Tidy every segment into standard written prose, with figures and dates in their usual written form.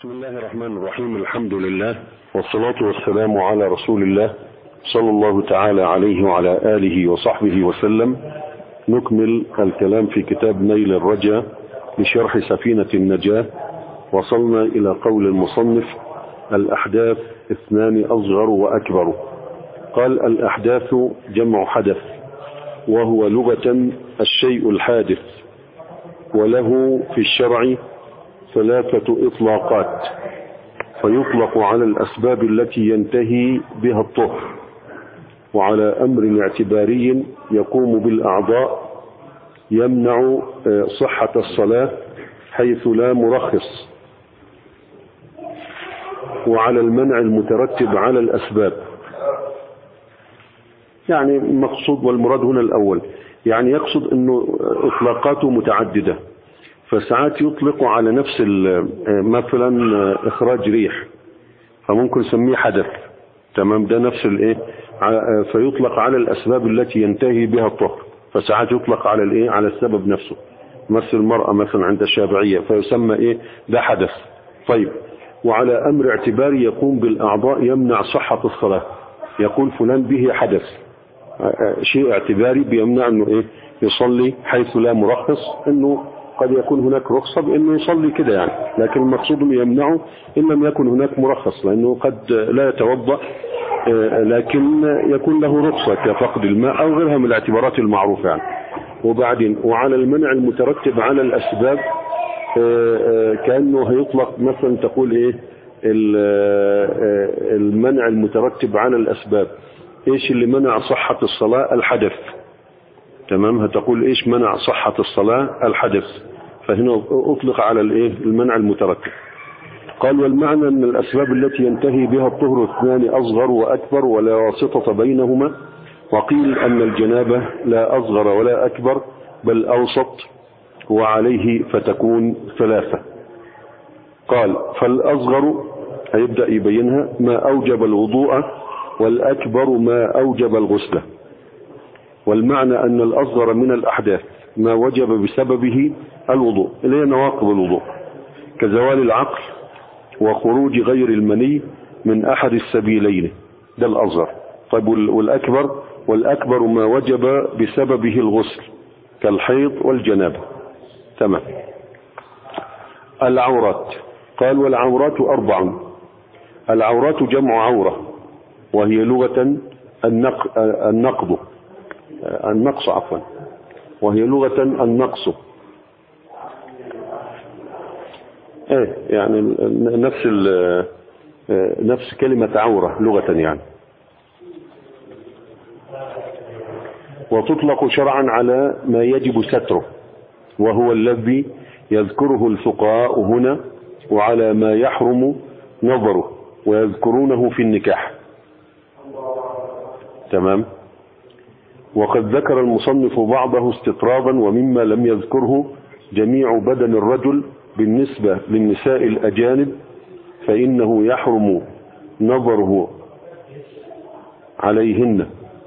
بسم الله الرحمن الرحيم. الحمد لله والصلاة والسلام على رسول الله صلى الله تعالى عليه وعلى آله وصحبه وسلم. نكمل الكلام في كتاب نيل الرجا لشرح سفينة النجاة. وصلنا إلى قول المصنف: الأحداث اثنان أصغر وأكبر. قال: الأحداث جمع حدث، وهو لغة الشيء الحادث، وله في الشرع ثلاثة إطلاقات، فيطلق على الأسباب التي ينتهي بها الطهر، وعلى أمر اعتباري يقوم بالأعضاء يمنع صحة الصلاة حيث لا مرخص، وعلى المنع المترتب على الأسباب. يعني مقصود والمراد هنا الأول، يعني يقصد أنه إطلاقاته متعددة، فساعات يطلق على نفس مثلا إخراج ريح، فممكن نسميه حدث، تمام، ده نفس الايه، فيطلق على الأسباب التي ينتهي بها الطهر، فساعات يطلق على الايه، على السبب نفسه، مثل المرأة مثلا عند الشافعية فيسمى ايه، ده حدث. طيب، وعلى أمر اعتباري يقوم بالأعضاء يمنع صحة الصلاة، يقول فلان به حدث، شيء اعتباري بيمنع انه ايه، يصلي حيث لا مرخص، انه قد يكون هناك رخصة بأنه يصلي كده يعني، لكن المقصود يمنعه إن لم يكن هناك مرخص، لأنه قد لا يتوضأ لكن يكون له رخصة كفقد الماء أو غيرها من الاعتبارات المعروفة يعني. وبعدين وعلى المنع المترتب على الأسباب، كأنه هيطلق مثلا تقول إيه، المنع المترتب على الأسباب، إيش اللي منع صحة الصلاة؟ الحدث، تمام، هتقول إيش منع صحة الصلاة؟ الحدث، فهنا أطلق على الإيه، المنع المترتب. قال: والمعنى أن الأسباب التي ينتهي بها الطهر اثنان أصغر وأكبر ولا واسطة بينهما. وقيل أن الجنابة لا أصغر ولا أكبر بل أوسط، وعليه فتكون ثلاثة. قال: فالأصغر هيبدأ يبينها ما أوجب الوضوء، والأكبر ما أوجب الغسل. والمعنى أن الأصغر من الأحداث ما وجب بسببه الوضوء، اللي هي نواقض الوضوء، كزوال العقل وخروج غير المني من أحد السبيلين، ده الأصغر. طيب، والأكبر ما وجب بسببه الغسل كالحيض والجنابة. تمام. العورات. قال: والعورات أربع. العورات جمع عورة، وهي لغة النقص عفوا، وهي لغة النقص، يعني نفس كلمة عورة لغة يعني. وتطلق شرعا على ما يجب ستره، وهو الذي يذكره الفقهاء هنا، وعلى ما يحرم نظره ويذكرونه في النكاح. تمام. وقد ذكر المصنف بعضه استطرادا، ومما لم يذكره جميع بدن الرجل بالنسبة للنساء الأجانب، فإنه يحرم نظره عليهن،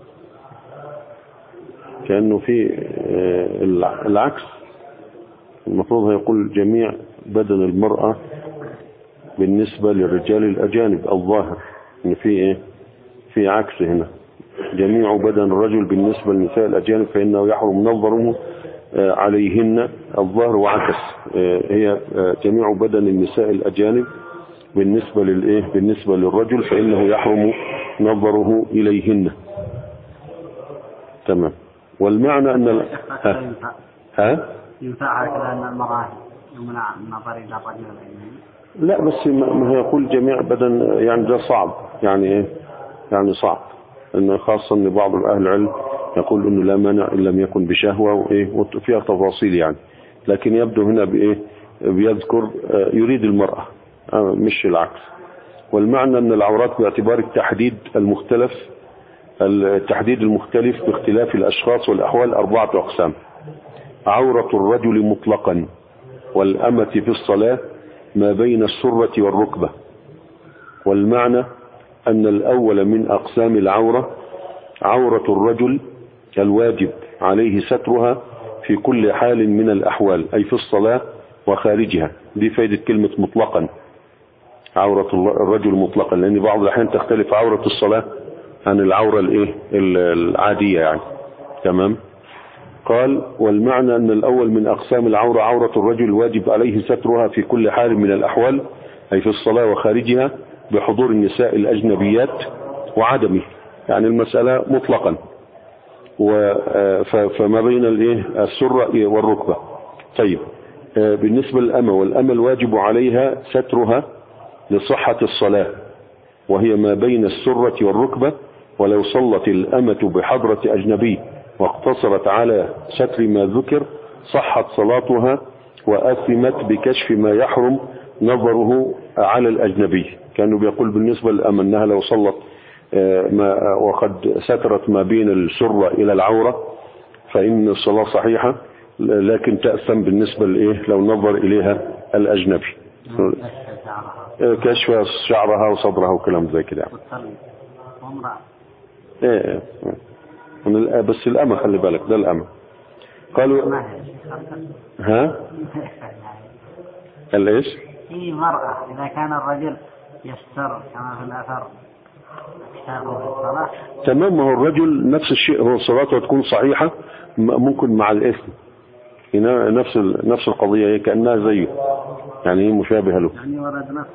كأنه في العكس، المفروض يقول جميع بدن المرأة بالنسبة للرجال الأجانب، الظاهر إن في عكس هنا، جميع بدن الرجل بالنسبة للنساء الأجانب فإنه يحرم نظره عليهن، الظاهر وعكس، هي جميع بدن النساء الأجانب بالنسبة للرجل فإنه يحرم نظره إليهن. تمام. والمعنى أن ينفع كذا أن المرأة يمنع النظر إلى الرجل؟ لا، بس ما يقول جميع بدن، يعني ده صعب، يعني يعني صعب، إنه خاصة إن بعض أهل العلم يقول إنه لا مانع إن لم يكن بشهوة، وفيها تفاصيل يعني، لكن يبدو هنا بيذكر يريد المرأة مش العكس. والمعنى أن العورات باعتبار التحديد المختلف باختلاف الأشخاص والأحوال 4 أقسام: عورة الرجل مطلقا، والأمة في الصلاة ما بين السرة والركبة. والمعنى أن الأول من أقسام العورة عورة الرجل الواجب عليه سترها في كل حال من الأحوال، أي في الصلاة وخارجها. دي فائدة كلمة مطلقا، عورة الرجل مطلقا، لأن بعض الأحيان تختلف عورة الصلاة عن العورة العادية يعني. تمام. قال والمعنى أن الأول من أقسام العورة عورة الرجل واجب عليه سترها في كل حال من الأحوال، أي في الصلاة وخارجها، بحضور النساء الأجنبيات وعدمه، يعني المسألة مطلقا، فما بين السرة والركبة. طيب بالنسبة للأمة، والأمة الواجب عليها سترها لصحة الصلاة، وهي ما بين السرة والركبة، ولو صلت الأمة بحضرة أجنبي واقتصرت على ستر ما ذكر صحت صلاتها وأثمت بكشف ما يحرم نظره على الأجنبي. كانوا بيقول بالنسبة للأمة أنها لو صلت وقد سترت ما بين السرة إلى العورة فإن الصلاة صحيحة، لكن تأثم بالنسبة لو نظر إليها الأجنبي، كشف شعرها وصدرها وكلام زي كده. بس الأمة خلي بالك، ده الأمة. قالوا ها ايش؟ في مرأة إذا كان الرجل يستر كما في الأثر تمام. هو الرجل نفس الشيء، هو صلاته تكون صحيحة ممكن مع الإثم، نفس القضية، هي كأنها زيه، يعني هي مشابهة له. يعني ورد نفس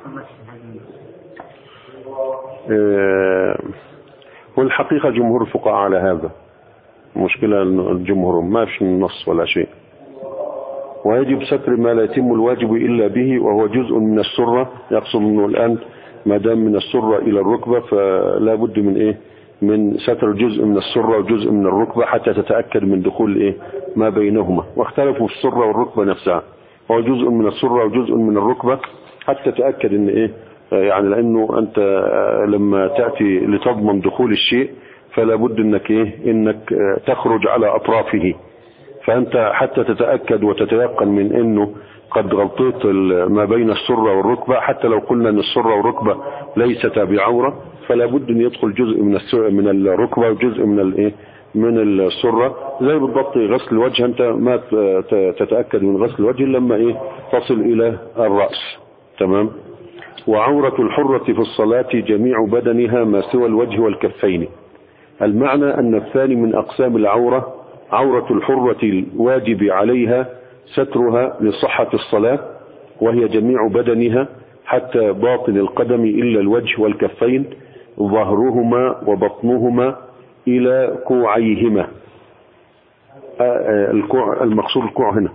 والحقيقة جمهور الفقهاء على هذا، مشكلة الجمهور ما فيش نص ولا شيء. ويجب ستر ما لا يتم الواجب إلا به، وهو جزء من السرة، يقصد أنه الآن ما دام من السرة إلى الركبة فلا بد من ستر جزء من السرة وجزء من الركبة حتى تتأكد من دخول ما بينهما. واختلفوا في السرة والركبة نفسها، هو جزء من السرة وجزء من الركبة حتى تتأكد ان يعني لأنه أنت لما تأتي لتضمن دخول الشيء فلا بد انك تخرج على أطرافه، فأنت حتى تتأكد وتتيقن من أنه قد غطيت ما بين السرة والركبة، حتى لو قلنا أن السرة والركبة ليستا بعورة فلا بد أن يدخل جزء من الركبة وجزء من السرة. زي بالضبط غسل الوجه، أنت ما تتأكد من غسل الوجه لما تصل إلى الرأس. تمام. وعورة الحرة في الصلاة جميع بدنها ما سوى الوجه والكفين. المعنى أن الثاني من أقسام العورة عورة الحرة الواجب عليها سترها لصحة الصلاة، وهي جميع بدنها حتى باطن القدم إلا الوجه والكفين، ظهرهما وبطنهما إلى كوعيهما. المقصود الكوع هنا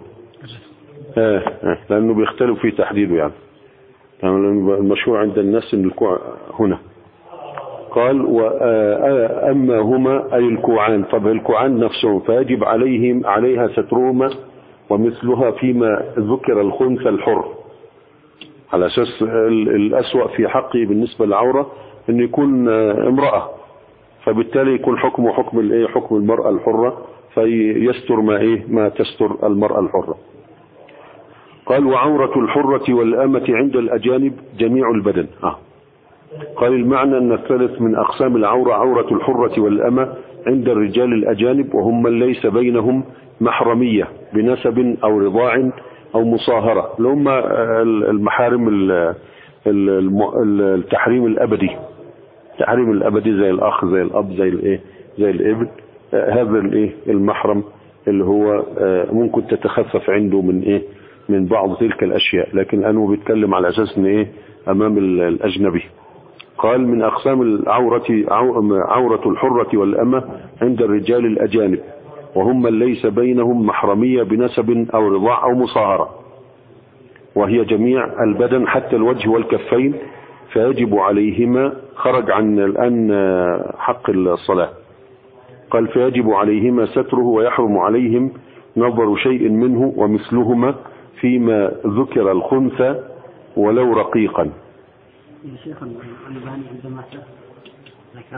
لأنه بيختلف في تحديده، يعني المشهور عند الناس أن الكوع هنا. قال وأما هما أي الكوعان. طب الكوعان نفسهم فيجب عليها سترهما ومثلها فيما ذكر الخنثى الحر، على أساس الأسوأ في حقه بالنسبة للعورة أن يكون امرأة، فبالتالي يكون حكم حكم المرأة الحرة، فيستر ما تستر المرأة الحرة. قال وعورة الحرة والأمة عند الأجانب جميع البدن. قال المعنى أن الثالث من أقسام العورة عورة الحرة والأمة عند الرجال الأجانب، وهم من ليس بينهم محرمية بنسب أو رضاع أو مصاهرة، لهم المحارم التحريم الأبدي، التحريم الأبدي زي الأخ زي الأب زي الابن. هذا المحرم اللي هو ممكن تتخفف عنده من بعض تلك الأشياء، لكن أنا بيتكلم على أساس أمام الأجنبي. قال من أقسام العورة عورة الحرة والأمة عند الرجال الأجانب، وهم من ليس بينهم محرمية بنسب أو رضاع أو مصاهرة، وهي جميع البدن حتى الوجه والكفين، فيجب عليهما خرج عن الآن حق الصلاة. قال فيجب عليهما ستره ويحرم عليهم نظر شيء منه ومثلهما فيما ذكر الخنثى ولو رقيقا. يا شيخ الألباني عندما ذكر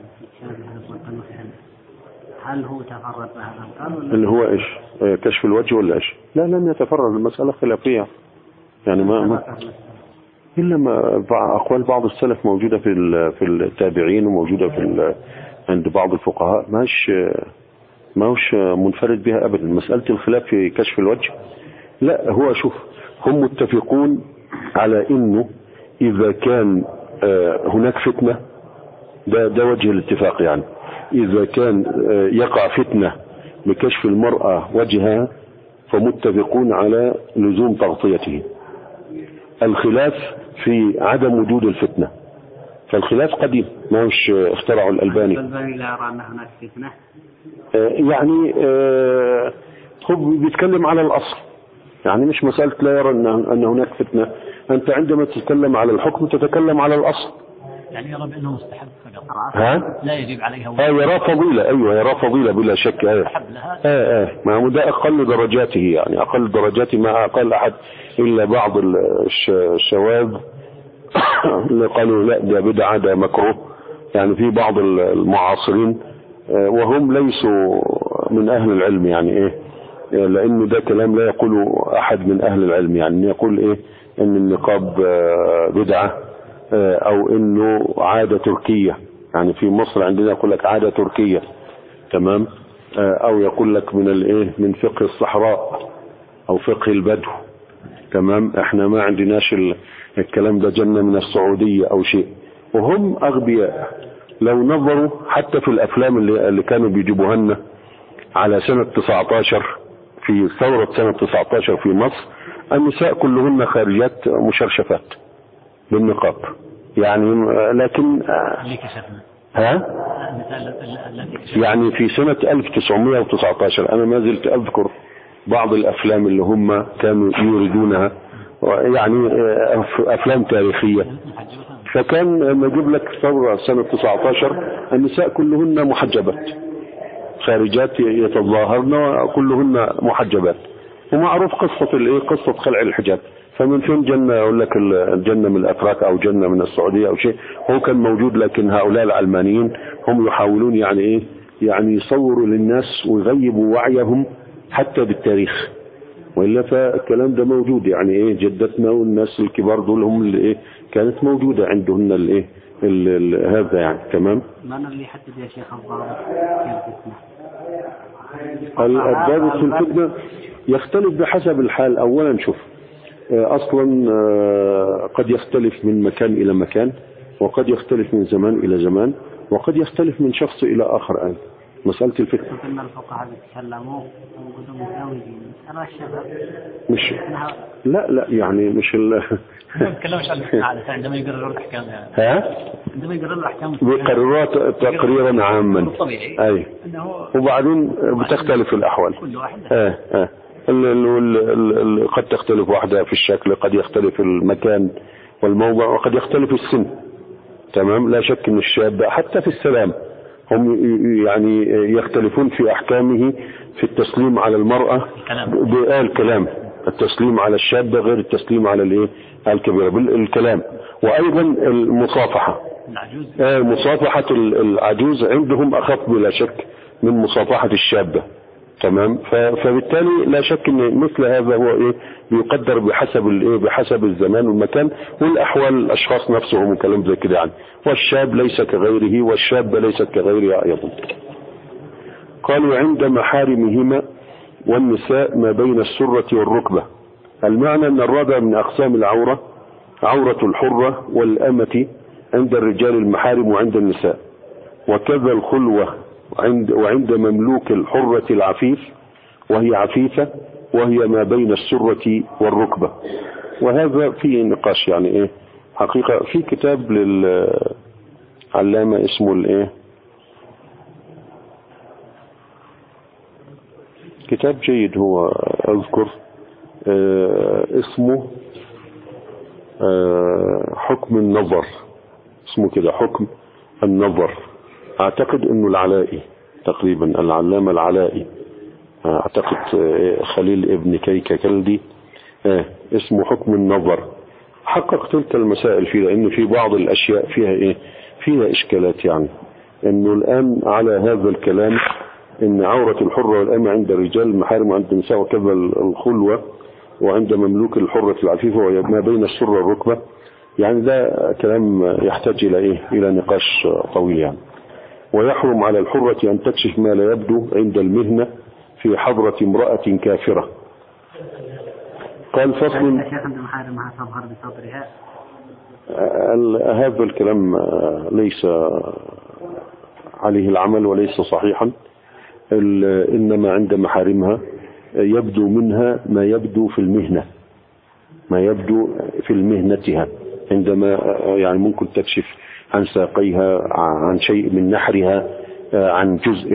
هل هو تفرد بهذا القول اللي هو ايش كشف الوجه ولا ايش؟ لا لم يتفرد، المسألة خلافية يعني ما إلا ما أقوال بعض السلف موجودة في التابعين وموجودة عند بعض الفقهاء، ما هوش منفرد بها أبدا. مسألة الخلاف في كشف الوجه لا، هو شوف هم متفقون على إنه إذا كان هناك فتنة، ده وجه الاتفاق يعني. إذا كان يقع فتنة بكشف المرأة وجهها فمتفقون على لزوم تغطيته. الخلاف في عدم وجود الفتنة، فالخلاف قديم، ما هوش اخترعوا الألباني. الألباني لا يرى أن هناك فتنة، يعني هو بيتكلم على الأصل، يعني مش مسألة لا يرى أن هناك فتنة. أنت عندما تتكلم على الحكم تتكلم على الأصل، يعني يرى بأنه مستحب فقط، ها؟ لا يجب عليها يرى فضيلة، أيوة يرى فضيلة بلا شك. ما هو ده أقل درجاته، يعني أقل درجاته ما أقل أحد إلا بعض الشواذ اللي قالوا لا ده بدعة ده مكروه، يعني في بعض المعاصرين وهم ليسوا من أهل العلم، يعني إيه، لأن ده كلام لا يقوله أحد من أهل العلم، يعني يقول إيه إن النقاب بدعة أو إنه عادة تركية، يعني في مصر عندنا يقول لك عادة تركية، تمام، أو يقول لك من الإيه من فقه الصحراء أو فقه البدو، تمام. إحنا ما عندناش الكلام ده، جنة من السعودية أو شيء، وهم أغبياء. لو نظروا حتى في الأفلام اللي كانوا بيجيبوها لنا على سنة 19 في ثورة سنة 19 في مصر، النساء كلهن خارجات مشرشفات بالنقاب، يعني لكن يعني في سنة 1919 أنا ما زلت أذكر بعض الأفلام اللي هم كانوا يريدونها، يعني أفلام تاريخية، فكان لما يجيب لك ثورة سنة 19 النساء كلهن محجبات خارجات يتظاهرن وكلهن محجبات، ومعروف قصة خلع الحجاب. فمن فين جنة يقول لك الجنة من الأتراك أو جنة من السعودية أو شيء، هو كان موجود، لكن هؤلاء العلمانيين هم يحاولون يعني إيه، يعني يصوروا للناس ويغيبوا وعيهم حتى بالتاريخ، وإلا فالكلام ده موجود، يعني إيه جدتنا والناس الكبار دول هم اللي إيه كانت موجودة عندهن الإيه هذا يعني، تمام. من اللي يحدد يا شيخ الضابط الضابط في الفتنة يختلف بحسب الحال. أولا شوف، أصلا قد يختلف من مكان إلى مكان، وقد يختلف من زمان إلى زمان، وقد يختلف من شخص إلى آخر. مسألة الفتنة كنا الفقهاء بيتكلموا وجودهم متزوجين، مسألة الشباب مش لا يعني مش ما نتكلمش عن الفتنة عندما يقرروا الأحكام، عندما يقرروا الأحكام بقررات تقريرا عاما، أي وبعدين بتختلف الأحوال. كل واحد قد تختلف واحدة في الشكل، قد يختلف المكان والموضع، وقد يختلف السن، تمام. لا شك ان الشاب حتى في السلام هم يعني يختلفون في احكامه في التسليم على المرأة بالكلام، التسليم على الشاب غير التسليم على الكبيرة بالكلام. وايضا المصافحة، مصافحة العجوز عندهم اخف بلا شك من مصافحة الشابة، تمام. فبالتالي لا شك ان مثل هذا هو بيقدر بحسب الزمان والمكان والاحوال، الاشخاص نفسهم وكلام زي كده يعني. والشاب ليس كغيره والشابة ليست كغيرها ايضا. قالوا عند محارمهما والنساء ما بين السرة والركبة. المعنى ان الرابع من اقسام العورة عورة الحرة والأمة عند الرجال المحارم وعند النساء، وكذا الخلوة وعند مملوك الحرة العفيف، وهي عفيفة وهي ما بين السرة والركبة. وهذا فيه نقاش يعني حقيقة. في كتاب للعلامة اسمه كتاب جيد هو أذكر اسمه حكم النظر، اسمه كده حكم النظر. اعتقد انه العلائي تقريبا، العلامة العلائي، اعتقد خليل ابن كلدي، اسمه حكم النظر. حقق تلك المسائل فيه، لان في بعض الاشياء فيها فيها اشكالات، يعني انه الان على هذا الكلام ان عورة الحرة والأمة عند الرجال المحارم وعند النساء، وكذا الخلوة وعند مملوك الحرة العفيفة وما بين السرة والركبة. يعني ده كلام يحتاج الى نقاش طويل يعني. ويحرم على الحرة أن تكشف ما لا يبدو عند المهنة في حضرة امرأة كافرة. قال فصل. الشيخ عند محارمها تظهر بصدرها، هذا الكلام ليس عليه العمل وليس صحيحا. إنما عند محارمها يبدو منها ما يبدو في المهنة، ما يبدو في مهنتها، عندما يعني ممكن تكشف عن ساقيها، عن شيء من نحرها، عن جزء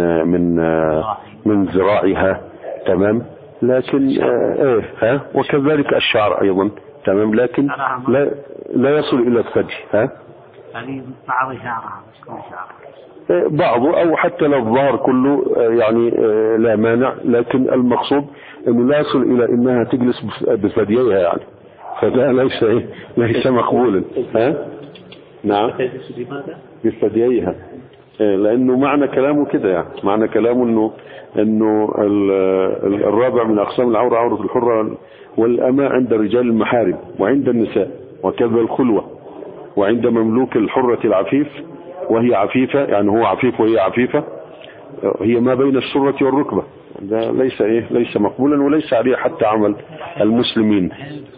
من ذراعها، تمام. لكن وكذلك الشعر أيضا، تمام. لكن لا يصل إلى الثدي. يعني بعض شعرها مش كل شعرها، بعضه أو حتى لو الظهر كله يعني لا مانع، لكن المقصود أنه لا يصل إلى أنها تجلس بثدييها يعني، فده ليس مقبولا. نعم، بثدييها، لأنه معنى كلامه كده، يعني معنى كلامه أنه الرابع من أقسام العورة عورة الحرة والأماء عند رجال المحارم وعند النساء، وكذا الخلوة، وعند مملوك الحرة العفيف وهي عفيفة، يعني هو عفيف وهي عفيفة، هي ما بين السرة والركبة. ده ليس مقبولا وليس عليه حتى عمل المسلمين.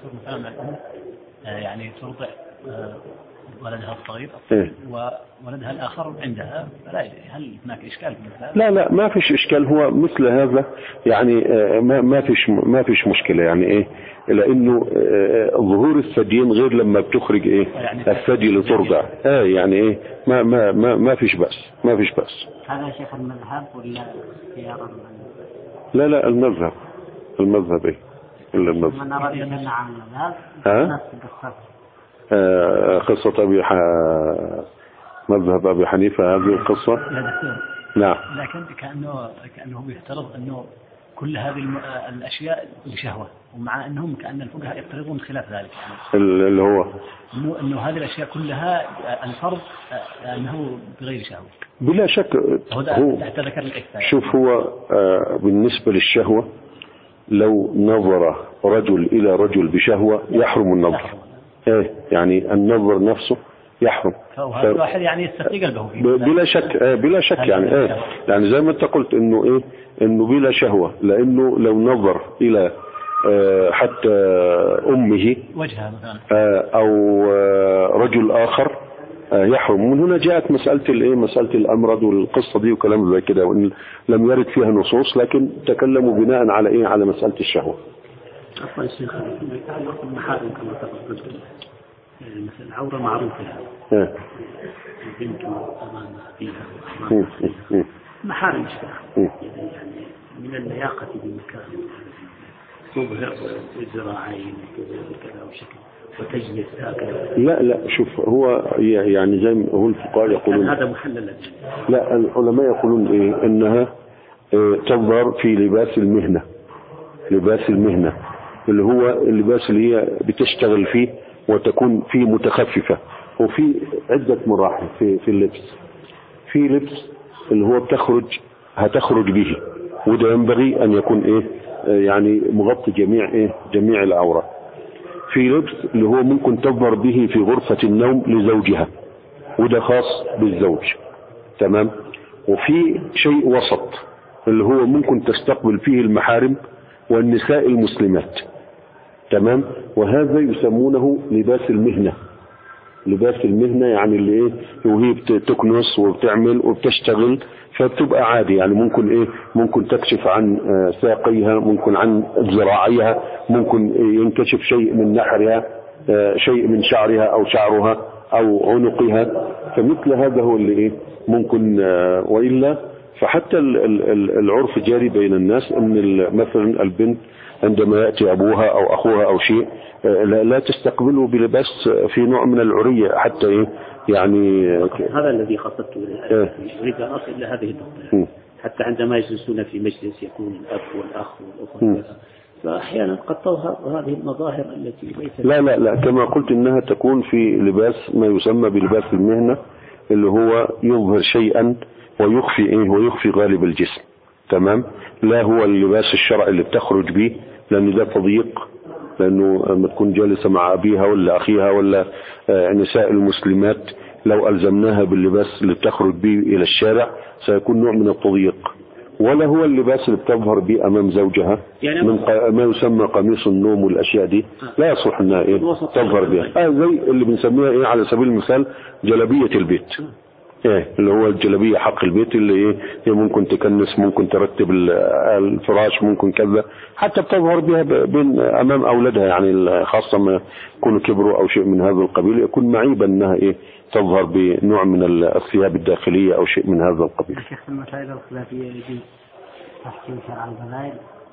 يعني ترضع ولدها الصغير وولدها الآخر عندها، هل هناك إشكال في مثل هذا؟ لا ما فيش إشكال. هو مثل هذا يعني ما فيش مشكلة، يعني لأنه ظهور الثديين غير لما بتخرج يعني الثدي لترضع، يعني ما فيش بأس، ما فيش بأس. هذا شيخ المذهب ولا اختيار لا المذهب إلا المذهب. من أراد أن عن المذهب نفس قصة مذهب أبي حنيفة هذه القصة. نعم. لكن كأنه يفترض أنه كل هذه الأشياء بشهوة، ومع أنهم كأن الفقهاء يفترضون خلاف ذلك، يعني اللي هو أنه هذه الأشياء كلها الفرض أنه بغير شهوة بلا شك. شوف، هو بالنسبة للشهوة لو نظر رجل إلى رجل بشهوة يحرم النظر، يعني النظر نفسه يحرم. فهذا الواحد يعني يستفيق قلبه فيه بلا شك يعني يعني زي ما انت قلت انه بلا شهوة، لانه لو نظر الى حتى امه وجهها مثلا او رجل اخر يحرم. من هنا جاءت مسألة الامرض والقصة دي وكلام زي كده، وان لم يرد فيها نصوص، لكن تكلموا بناء على على مسألة الشهوة. عفوا شيخ، المحارم كما تقول مثل العورة معروفة، البنت أمام أبيها وأمام محارم يعني من اللياقة بمكان تظهر الذراعين وكذا وشكل وتجلس هكذا. لا شوف، هو يعني زي ما هو الفقهاء يقولون هذا محلل. لا، العلماء يقولون انها تظهر في لباس المهنة، لباس المهنة اللي هو اللباس اللي هي بتشتغل فيه وتكون فيه متخففة. وفي عدة مراحل في اللبس. في لبس اللي هو هتخرج به، وده ينبغي أن يكون يعني مغطي جميع العورة. في لبس اللي هو ممكن تظهر به في غرفة النوم لزوجها، وده خاص بالزوج، تمام. وفي شيء وسط اللي هو ممكن تستقبل فيه المحارم والنساء المسلمات، تمام. وهذا يسمونه لباس المهنة. لباس المهنة يعني اللي وهي بتكنس وبتعمل وبتشتغل فبتبقى عادي، يعني ممكن تكشف عن ساقيها، ممكن عن ذراعيها، ممكن ينكشف شيء من نحرها، شيء من شعرها او شعرها او عنقها. فمثل هذا هو اللي ممكن، وإلا فحتى العرف جاري بين الناس ان مثلا البنت عندما يأتي أبوها أو أخوها أو شيء لا تستقبله بلباس في نوع من العرية حتى يعني هذا الذي خطبته أريد أن أصل إلى هذه النقطة. حتى عندما يجلسون في مجلس يكون الأب والأخ والأخوة، فأحيانا قد تظهر هذه المظاهر التي ليست. لا كما قلت إنها تكون في لباس ما يسمى بلباس المهنة، اللي هو يظهر شيئا ويخفي غالب الجسم، تمام. لا هو اللباس الشرعي اللي بتخرج به، لأن ده تضييق، لأنه لما تكون جالسة مع أبيها ولا أخيها ولا نساء المسلمات لو ألزمناها باللباس اللي بتخرج به إلى الشارع سيكون نوع من التضييق. ولا هو اللباس اللي بتظهر به أمام زوجها يعني من ما يسمى قميص النوم والأشياء دي لا يصح أنها إيه تظهر بها. زي اللي بنسميها إيه على سبيل المثال جلبية البيت، اللي هو الجلبية حق البيت اللي إيه هي ممكن تكنس، ممكن ترتب الفراش، ممكن كذا، حتى بتظهر بها بين أمام أولادها، يعني خاصة ما يكونوا كبروا أو شيء من هذا القبيل، يكون معيبا أنها إيه تظهر بنوع من الثياب الداخلية أو شيء من هذا القبيل. شيخ المسائل الخلافية يجي تحكيم شرع القبائل.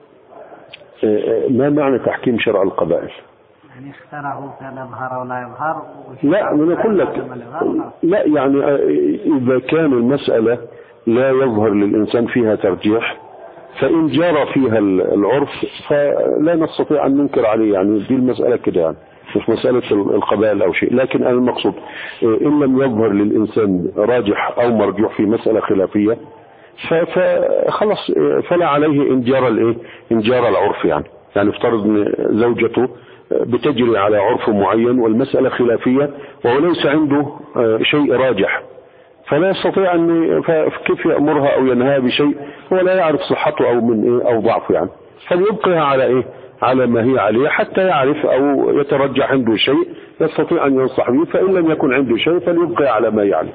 ما معنى تحكيم شرع القبائل؟ يعني اختاره كان يظهر ولا يظهر. لا من أقول لك لا، يعني إذا كان المسألة لا يظهر للإنسان فيها ترجيح فإن جرى فيها العرف فلا نستطيع أن ننكر عليه، يعني دي المسألة كده، يعني مش مسألة القبائل أو شيء. لكن المقصود إن لم يظهر للإنسان راجح أو مرجوح في مسألة خلافية فخلص فلا عليه إن جرى العرف. يعني افترض أن زوجته بتجري على عرف معين والمسألة خلافية وهو ليس عنده شيء راجح، فلا يستطيع أن كيف يأمرها أو ينهى بشيء هو لا يعرف صحته أو من أو ضعفه، يعني فليبقيها على على ما هي عليه حتى يعرف أو يترجح عنده شيء يستطيع أن ينصح به، فإن لم يكن عنده شيء فليبقي على ما يعلم.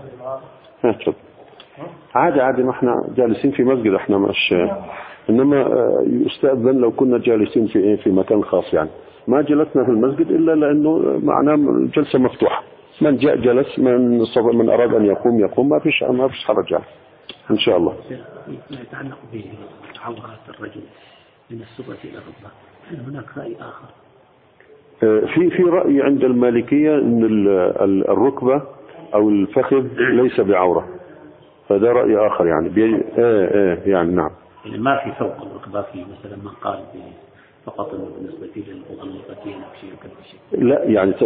عادي ما احنا جالسين في مسجد، احنا مش انما يستأذن لو كنا جالسين في مكان خاص، يعني ما جلسنا في المسجد إلا لأنه معناه الجلسة مفتوحة، من جاء جلس، من أراد أن يقوم ما فيش حرج يعني إن شاء الله. ما يتعلق بعورات الرجل من السرة إلى الركبة، هل هناك رأي آخر؟ في رأي عند المالكية أن الركبة أو الفخذ ليس بعورة، فده رأي آخر يعني يعني نعم، يعني ما في فوق الركبة، في مثلا من قال فقط بالنسبة للمغلقتين أو شيء كذا شيء. لا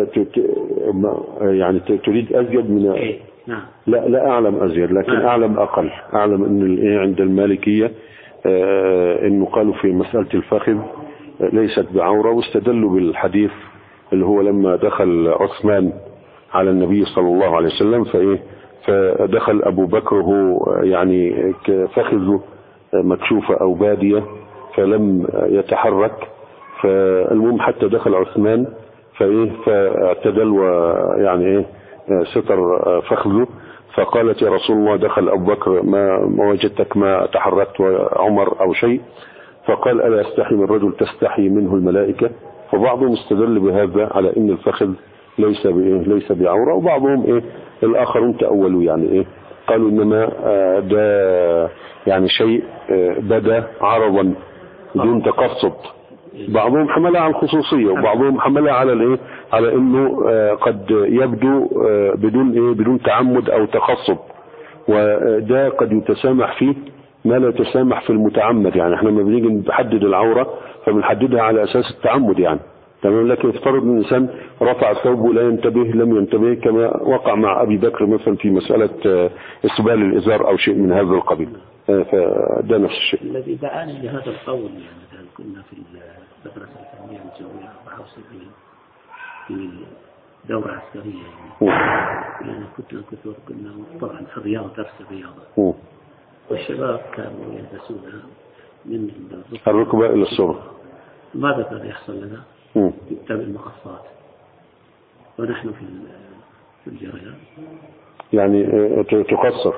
يعني تريد أزيد من نعم. لا أعلم أزيد، لكن أعلم أقل. أعلم أن عند المالكية إنه قالوا في مسألة الفخذ ليست بعورة، واستدلوا بالحديث اللي هو لما دخل عثمان على النبي صلى الله عليه وسلم فدخل أبو بكر وهو يعني فخذه مكشوفة أو بادية فلم يتحرك، فالمهم حتى دخل عثمان فاعتدل ويعني ستر فخذه، فقالت يا رسول الله دخل أبو بكر ما وجدتك ما تحركت وعمر أو شيء، فقال ألا يستحي من رجل تستحي منه الملائكة. فبعضهم استدل بهذا على إن الفخذ ليس بعورة، وبعضهم الآخرون تأولوا يعني قالوا إنما ده يعني شيء بدا عرضا دون تقصد. بعضهم حملها على الخصوصية وبعضهم حملها على انه قد يبدو بدون تعمد او تقصد، وده قد يتسامح فيه ما لا يتسامح في المتعمد. يعني احنا لما بنيجي نحدد العورة فبنحددها على اساس التعمد يعني تمام، لكن افترض ان الانسان رفع ثوبه لا ينتبه لم ينتبه كما وقع مع ابي بكر مثلا في مسألة اسبال الازار او شيء من هذا القبيل، فده نفس الشيء. الذي دعاني لهذا القول يعني كنا في المدرسة الثانوية الجوية 74 في دورة عسكرية يعني كنا طبعا في الرياض درس الرياضة، والشباب كانوا يلبسون من الركبة إلى السرة. ماذا كان يحصل لنا؟ يتبع المقصات ونحن في الجريان يعني تقصر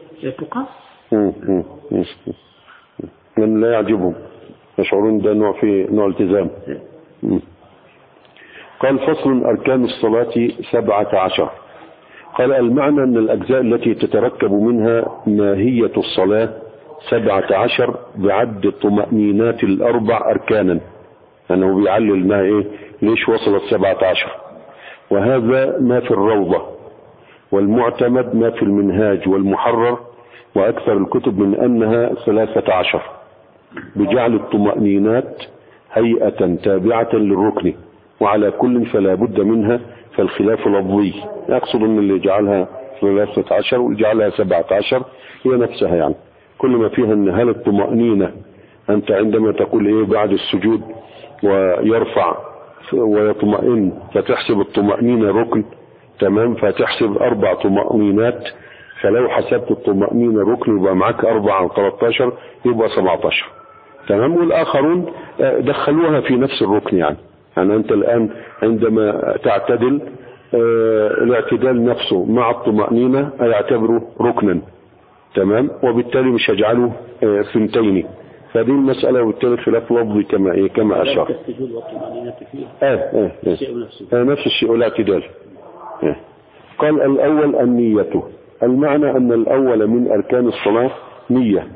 من لا يعجبهم، يشعرون ده نوع التزام. قال فصل أركان الصلاة 17. قال المعنى أن الأجزاء التي تتركب منها ماهية الصلاة 17 بعد الطمأنينات الأربع أركانا، أنه بيعلل ما ليش وصلت 17، وهذا ما في الروضة، والمعتمد ما في المنهاج والمحرر وأكثر الكتب من أنها 13 بجعل الطمأنينات هيئة تابعة للركن، وعلى كل فلا بد منها، فالخلاف لفظي. يقصد أن اللي جعلها 13 واللي جعلها 17 هي نفسها، يعني كل ما فيها أن هل الطمأنينة أنت عندما تقول بعد السجود ويرفع ويطمئن فتحسب الطمأنينة ركن تمام، فتحسب 4 طمأنينات فلو حسبت الطمأنينة ركن يبقى معاك 4 أو 13 يبقى 17. تمام. والآخرون دخلوها في نفس الركن يعني أنت الآن عندما تعتدل الاعتدال نفسه مع الطمأنينة يعتبره ركنا. تمام. وبالتالي مش هجعله ثنتين. فدي المسألة وبالتالي خلاف لفظي كما أشار. السجود والطمأنينة فيه نفس الشيء والاعتدال. قال الأول النية. المعنى أن الأول من أركان الصلاة نية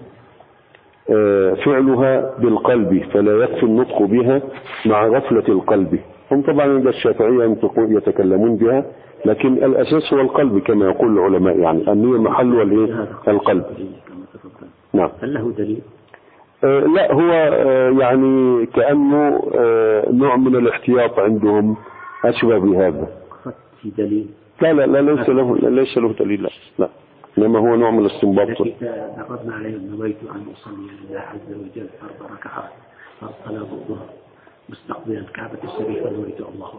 فعلها بالقلب فلا يكفي النطق بها مع غفلة القلب. هم طبعا عند الشافعية يتكلمون بها لكن الأساس هو القلب كما يقول العلماء يعني النية محل القلب. نعم. هل له دليل؟ لا هو يعني كأنه نوع من الاحتياط عندهم أشبه بهذا. في دليل؟ لا ليس له دليل لا إنما هو نوع من الاستنباط. نقضنا عليه نويت أن أصلي لله عز وجل 4 ركعات صلاة الظهر مستقبل الكعبة الشريفة نويت الله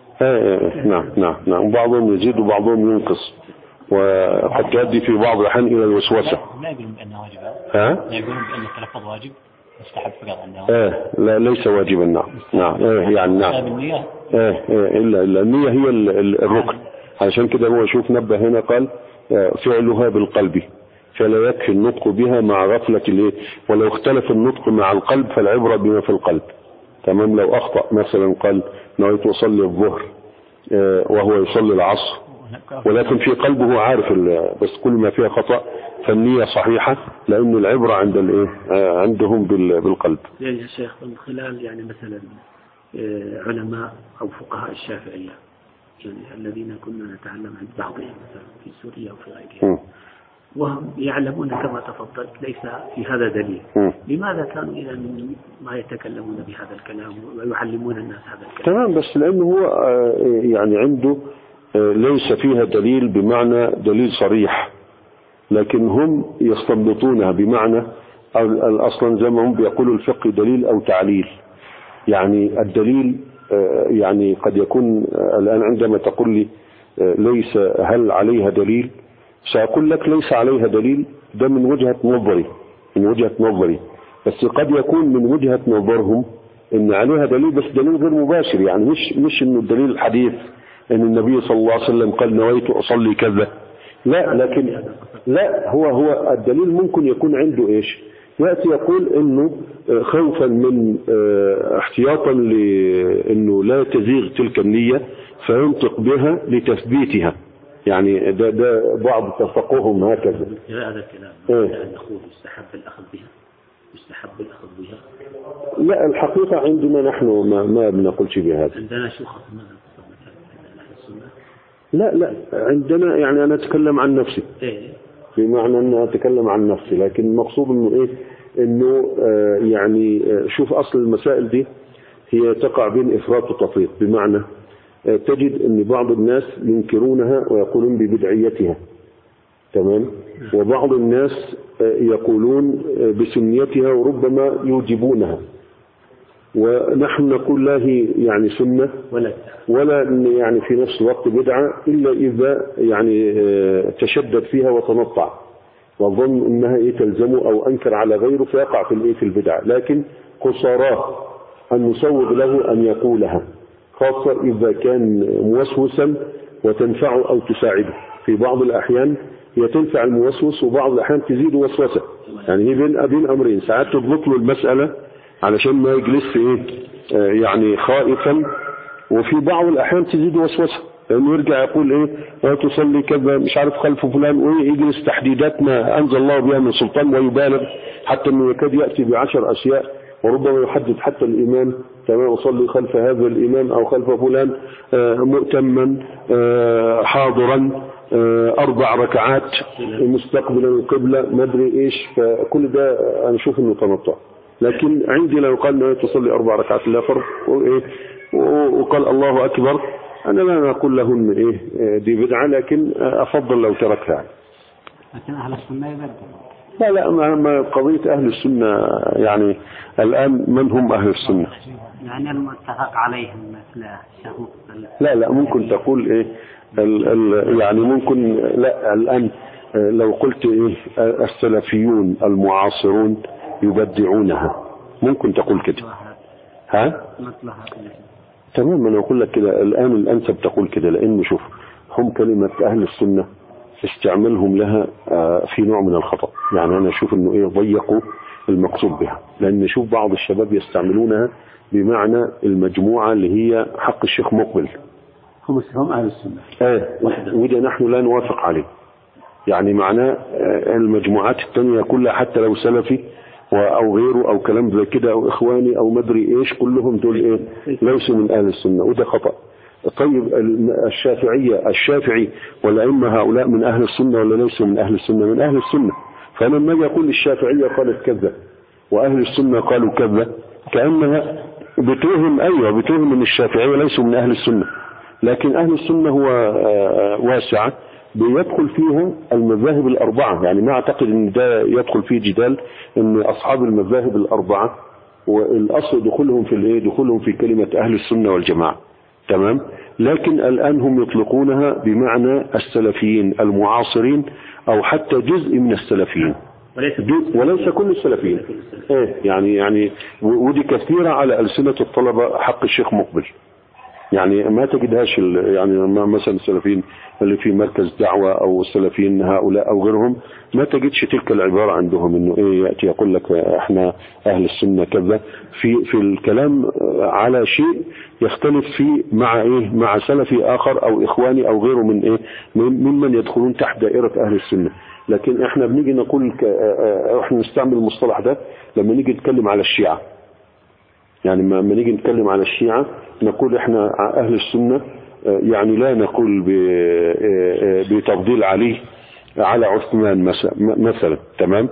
أكبر. نعم. بعضهم يزيد وبعضهم ينقص وقد تؤدي في بعض الأحيان إلى الوسوسة. لا يقولون بأنه واجب. لا يقولون بأن التلفظ واجب مستحب فقط أنه. لا ليس واجبا. نعم. يعني نعم. النية. إلا النية هي الركن. علشان كده هو شوف نبه هنا قال فعلها بالقلب فلا يكفي النطق بها مع غفلة ولو اختلف النطق مع القلب فالعبرة بما في القلب. تمام. لو أخطأ مثلا قال نويت أصلي الظهر وهو يصلي العصر ولكن في قلبه عارف بس كل ما فيها خطأ فالنية صحيحة لأن العبرة عندهم بالقلب. يعني يا شيخ من خلال يعني مثلا علماء أو فقهاء الشافعية يعني الذين كنا نتعلم عند بعضهم مثلا في سوريا وفي غيرها وهم يعلمون كما تفضلت ليس في هذا دليل. لماذا كانوا إذا ما يتكلمون بهذا الكلام ويعلمون الناس هذا الكلام؟ تمام. بس لأنه هو يعني عنده ليس فيها دليل بمعنى دليل صريح لكن هم يستنبطونها بمعنى أصلا زي ما هم بيقولوا الفقه دليل أو تعليل. يعني الدليل يعني قد يكون الآن عندما تقول لي ليس هل عليها دليل سأقول لك ليس عليها دليل. ده من وجهة نظري بس قد يكون من وجهة نظرهم ان عليها دليل بس دليل غير مباشر يعني مش انه الدليل الحديث ان النبي صلى الله عليه وسلم قال نويت اصلي كذا لا لكن لا هو الدليل ممكن يكون عنده ايش يأتي يقول انه خوفا من احتياطا لانه لا تزيغ تلك النية فينطق بها لتثبيتها يعني ده بعض تفقههم هكذا. هذا الكلام نقول يستحب الأخذ بها لا الحقيقة عندنا نحن ما بنقولش بهذا. عندنا شو خصمنا لا عندنا يعني أنا أتكلم عن نفسي بمعنى أن أتكلم عن نفسي لكن المقصود إنه يعني شوف أصل المسائل دي هي تقع بين إفراط وتفريط بمعنى تجد أن بعض الناس ينكرونها ويقولون ببدعيتها. تمام. وبعض الناس يقولون بسنيتها وربما يوجبونها ونحن نقول لا هي يعني سنة ولا يعني في نفس الوقت بدعة إلا إذا يعني تشدد فيها وتنطع وظن أنها تلزمه أو أنكر على غيره فيقع في البدعة لكن قصاراه أن نسوغ له أن يقولها خاصة إذا كان موسوسا وتنفعه أو تساعده. في بعض الأحيان هي تنفع الموسوس وبعض الأحيان تزيد وسوسة يعني هي بين أمرين ساعات تضبط له المسألة علشان ما يجلس يعني خائفا وفي بعض الأحيان تزيد وسوسة لأنه يرجع يقول تصلي كذا مش عارف خلف فلان ويجلس تحديدات ما أنزل الله بها من سلطان ويبالغ حتى أنه يكاد يأتي ب10 أشياء وربما يحدد حتى الإمام تمام أصلي خلف هذا الإمام أو خلف فلان مؤتما حاضرا 4 ركعات مستقبلا القبلة ما أدري إيش فكل ده أنا أشوف إنه تنطع. لكن عندي لو قال إنه تصلي 4 ركعات لا فرق وقال الله أكبر أنا لا أقول لهن دي بدعة لكن أفضل لو تركها. لكن أهل السنة يبدأ لا ما قضية أهل السنة يعني الآن من هم أهل السنة يعني المتفق عليهم مثل لا ممكن تقول يعني ممكن لا الآن لو قلت إيه السلفيون المعاصرون يبدعونها ممكن تقول كده. ها؟ تمام. أنا أقول لك كده الآن الأنسب تقول كده، لأنه شوف هم كلمة أهل السنة استعملهم لها في نوع من الخطأ. يعني أنا أشوف إنه إيه ضيقوا المقصود بها، لأن نشوف بعض الشباب يستعملونها بمعنى المجموعة اللي هي حق الشيخ مقبل، هم أهل السنة. وده نحن لا نوافق عليه. يعني معناه المجموعات التانية كلها حتى لو سلفي أو غيره أو كلام زي كده أو إخواني أو مدري إيش، كلهم دول إيه ليسوا من أهل السنة، وده خطأ. طيب الشافعي والأئمة هؤلاء من أهل السنة ولا ليسوا من أهل السنة؟ من أهل السنة. فأنا لما يقول الشافعية قالت كذا وأهل السنة قالوا كذا، كأنها بتوهم من الشافعية ليسوا من أهل السنة. لكن أهل السنة هو واسعة بيدخل فيها المذاهب الأربعة. يعني ما أعتقد أن ده يدخل فيه جدال أن أصحاب المذاهب الأربعة والأصل دخولهم في كلمة أهل السنة والجماعة. تمام. لكن الآن هم يطلقونها بمعنى السلفيين المعاصرين أو حتى جزء من السلفيين وليس كل السلفيين. يعني ودي كثيرة على ألسنة الطلبة حق الشيخ مقبل. يعني ما تجدهاش يعني مثلا السلفيين اللي في مركز دعوة أو السلفيين هؤلاء أو غيرهم، ما تجدش تلك العبارة عندهم إنه يأتي يقول لك إحنا أهل السنة كذا في الكلام على شيء يختلف فيه مع سلفي آخر أو إخواني أو غيره ممن يدخلون تحت دائرة أهل السنة. لكن إحنا بنيجي نقول إحنا نستعمل المصطلح ده لما نيجي نتكلم على الشيعة. يعني لما نيجي نتكلم على الشيعة نقول إحنا أهل السنة، يعني لا نقول بتفضيل علي على عثمان مثلا. تمام.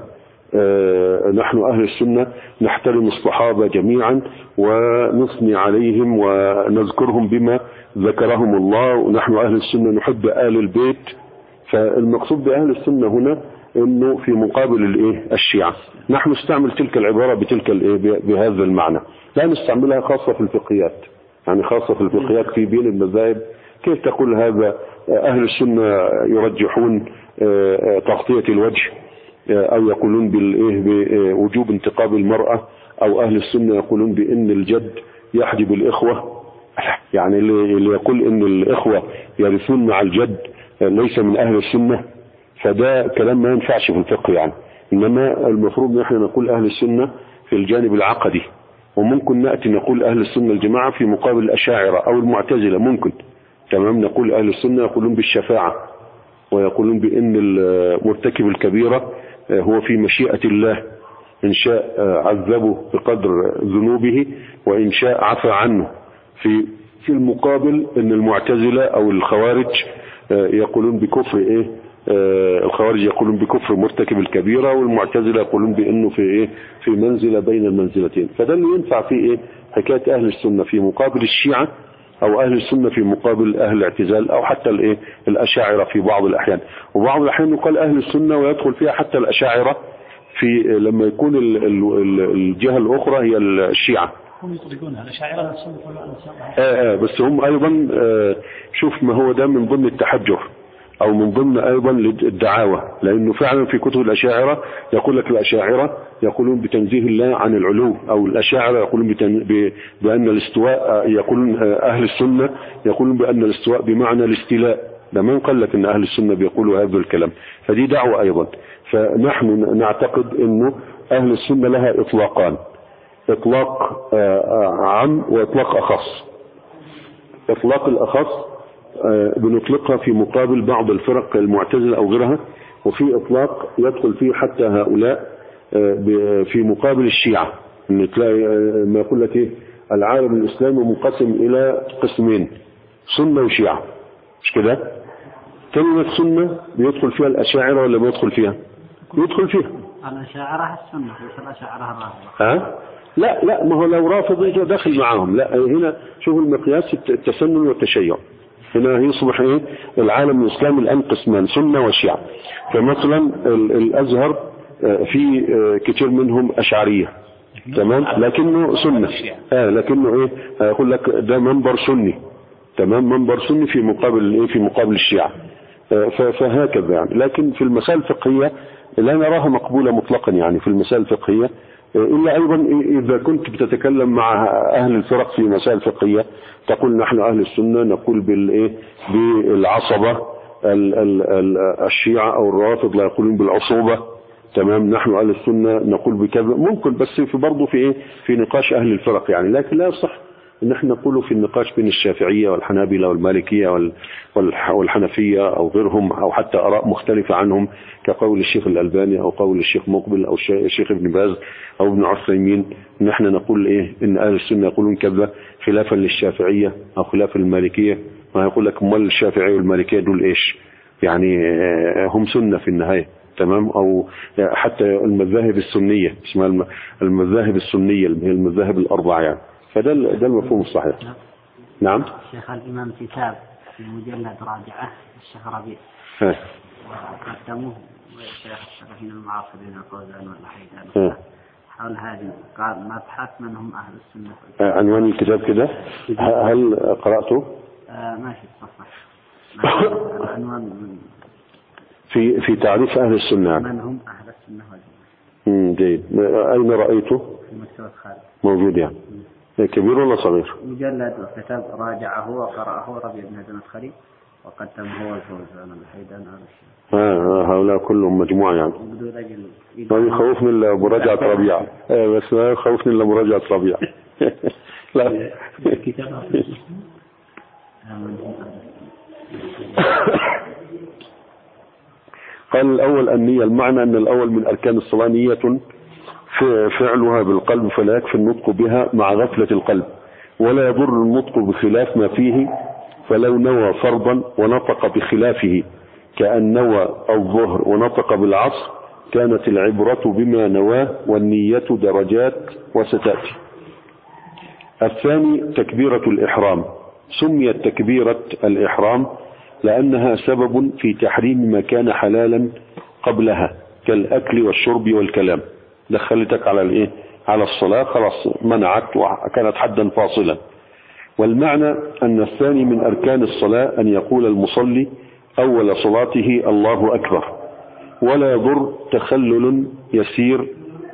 نحن أهل السنة نحترم الصحابة جميعا ونثني عليهم ونذكرهم بما ذكرهم الله، ونحن أهل السنة نحب آل البيت. فالمقصود بأهل السنة هنا انه في مقابل الشيعة. نحن نستعمل تلك العبارة بهذا المعنى، لا نستعملها خاصة في الفقهيات. يعني خاصة في الفقهيات في بين المذاهب كيف تقول هذا أهل السنة يرجحون تغطية الوجه أو يقولون بوجوب انتقاب المرأة، أو أهل السنة يقولون بأن الجد يحجب الإخوة. يعني اللي يقول أن الإخوة يرثون مع الجد ليس من أهل السنة، فده كلام ما ينفعش في الفقه. يعني إنما المفروض نحن نقول أهل السنة في الجانب العقدي، وممكن نأتي نقول أهل السنة الجماعة في مقابل الأشاعرة أو المعتزلة ممكن. تمام. نقول أهل السنة يقولون بالشفاعة ويقولون بأن المرتكب الكبيرة هو في مشيئة الله، إن شاء عذبه بقدر ذنوبه وإن شاء عفى عنه. في المقابل أن المعتزلة أو الخوارج يقولون بكفر الخوارج يقولون بكفر مرتكب الكبيرة، والمعتزلة يقولون بأنه في منزلة بين المنزلتين. فده اللي ينفع في حكاية أهل السنة في مقابل الشيعة، أو أهل السنة في مقابل أهل الاعتزال، أو حتى الأشاعرة في بعض الأحيان. وبعض الأحيان يقال أهل السنة ويدخل فيها حتى الأشاعرة لما يكون الجهة الأخرى هي الشيعة. هم يطلقونها الأشاعرة السنة. بس هم أيضا شوف ما هو ده من ضمن التحجر أو من ضمن أيضا الدعاوى، لأنه فعلا في كتب الأشاعرة يقول لك الأشاعرة يقولون بتنزيه الله عن العلو، أو الأشاعرة يقولون بأن الاستواء، يقولون أهل السنة يقولون بأن الاستواء بمعنى الاستيلاء. ده من قال لك أن أهل السنة بيقولوا هذا الكلام، فدي دعوة أيضا. فنحن نعتقد أنه أهل السنة لها إطلاقان، إطلاق عام وإطلاق أخص. إطلاق الأخص بنطلقها في مقابل بعض الفرق المعتزلة أو غيرها، وفي إطلاق يدخل فيه حتى هؤلاء في مقابل الشيعة. إن تلاقي ما يقول لك العالم الإسلامي منقسم إلى قسمين، سنة وشيعة، مش كده؟ كلمة سنة بيدخل فيها الأشاعرة ولا ما يدخل فيها؟ يدخل فيها الأشاعرة السنة ليس الأشاعرة الرافضة. لا ما هو لو رافض يجي داخل معهم. لا هنا شوف المقياس التسنن والتشيع. هنا يصبح العالم الإسلامي الآن قسمان، سنة وشيعة. فمثلا الأزهر في كتير منهم أشعرية، تمام، لكنه سنة. لكنه يقول لك ده منبر سني، تمام، منبر سني في مقابل الشيعة. فهكذا يعني. لكن في المسائل الفقهية لا نراها مقبولة مطلقا يعني في المسائل الفقهية، إلا أيضا إذا كنت بتتكلم مع أهل الفرق في مسائل فقهية تقول نحن أهل السنة نقول بالعصبة، الشيعة أو الروافض لا يقولون بالعصوبة، تمام، نحن أهل السنة نقول بكذا، ممكن بس في برضه في نقاش أهل الفرق يعني. لكن لا يصح ان احنا نقوله في النقاش بين الشافعية والحنابلة والمالكية والحنفية او غيرهم، او حتى اراء مختلفة عنهم كقول الشيخ الألباني او قول الشيخ مقبل او الشيخ ابن باز او ابن عثيمين، ان احنا نقول ان اهل السنة يقولون كذا خلافا للشافعية او خلافا للمالكية. ما يقول لك امال الشافعية والمالكية دول ايش يعني؟ هم سنة في النهاية، تمام. او حتى المذاهب السنية اسمها المذاهب السنية اللي هي المذاهب الاربعة يعني. فده المفهوم الصحيح. نعم. شيخ الإمام كتاب في مجلد راجعة الشيخ ربيع قدموه الشيخ الشرفين المعاصرين القوزان والحيدان حول هذه، قال مبحث من هم أهل السنة. عنوان الكتاب كده، هل قرأته؟ ما في الصفحة. العنوان في تعريف أهل السنة من هم أهل السنة والجماعة. جيد. أين رأيته؟ في مكتبة خالد. موجود يعني. كبير ولا صغير؟ مجلد وكتاب راجعه وقرأه ربيع بن هزم الخليل وقدمه هو الفوزان الحيدان هؤلاء كلهم مجموعة يعني. ما يخوفني إلا مراجعة ربيع، بس ما يخوفني إلا مراجعة ربيع. لا. قال الأول النية، المعنى أن الأول من أركان الصلاة نية فعلها بالقلب، فلا يكفي النطق بها مع غفلة القلب، ولا يضر النطق بخلاف ما فيه، فلو نوى فرضا ونطق بخلافه كأن نوى الظهر ونطق بالعصر كانت العبرة بما نواه، والنية درجات وستأتي. الثاني تكبيرة الإحرام، سميت تكبيرة الإحرام لأنها سبب في تحريم ما كان حلالا قبلها كالأكل والشرب والكلام. دخلتك على على الصلاة، خلاص منعت وكانت حدا فاصلا. والمعنى أن الثاني من أركان الصلاة أن يقول المصلي أول صلاته الله أكبر، ولا يضر تخلل يسير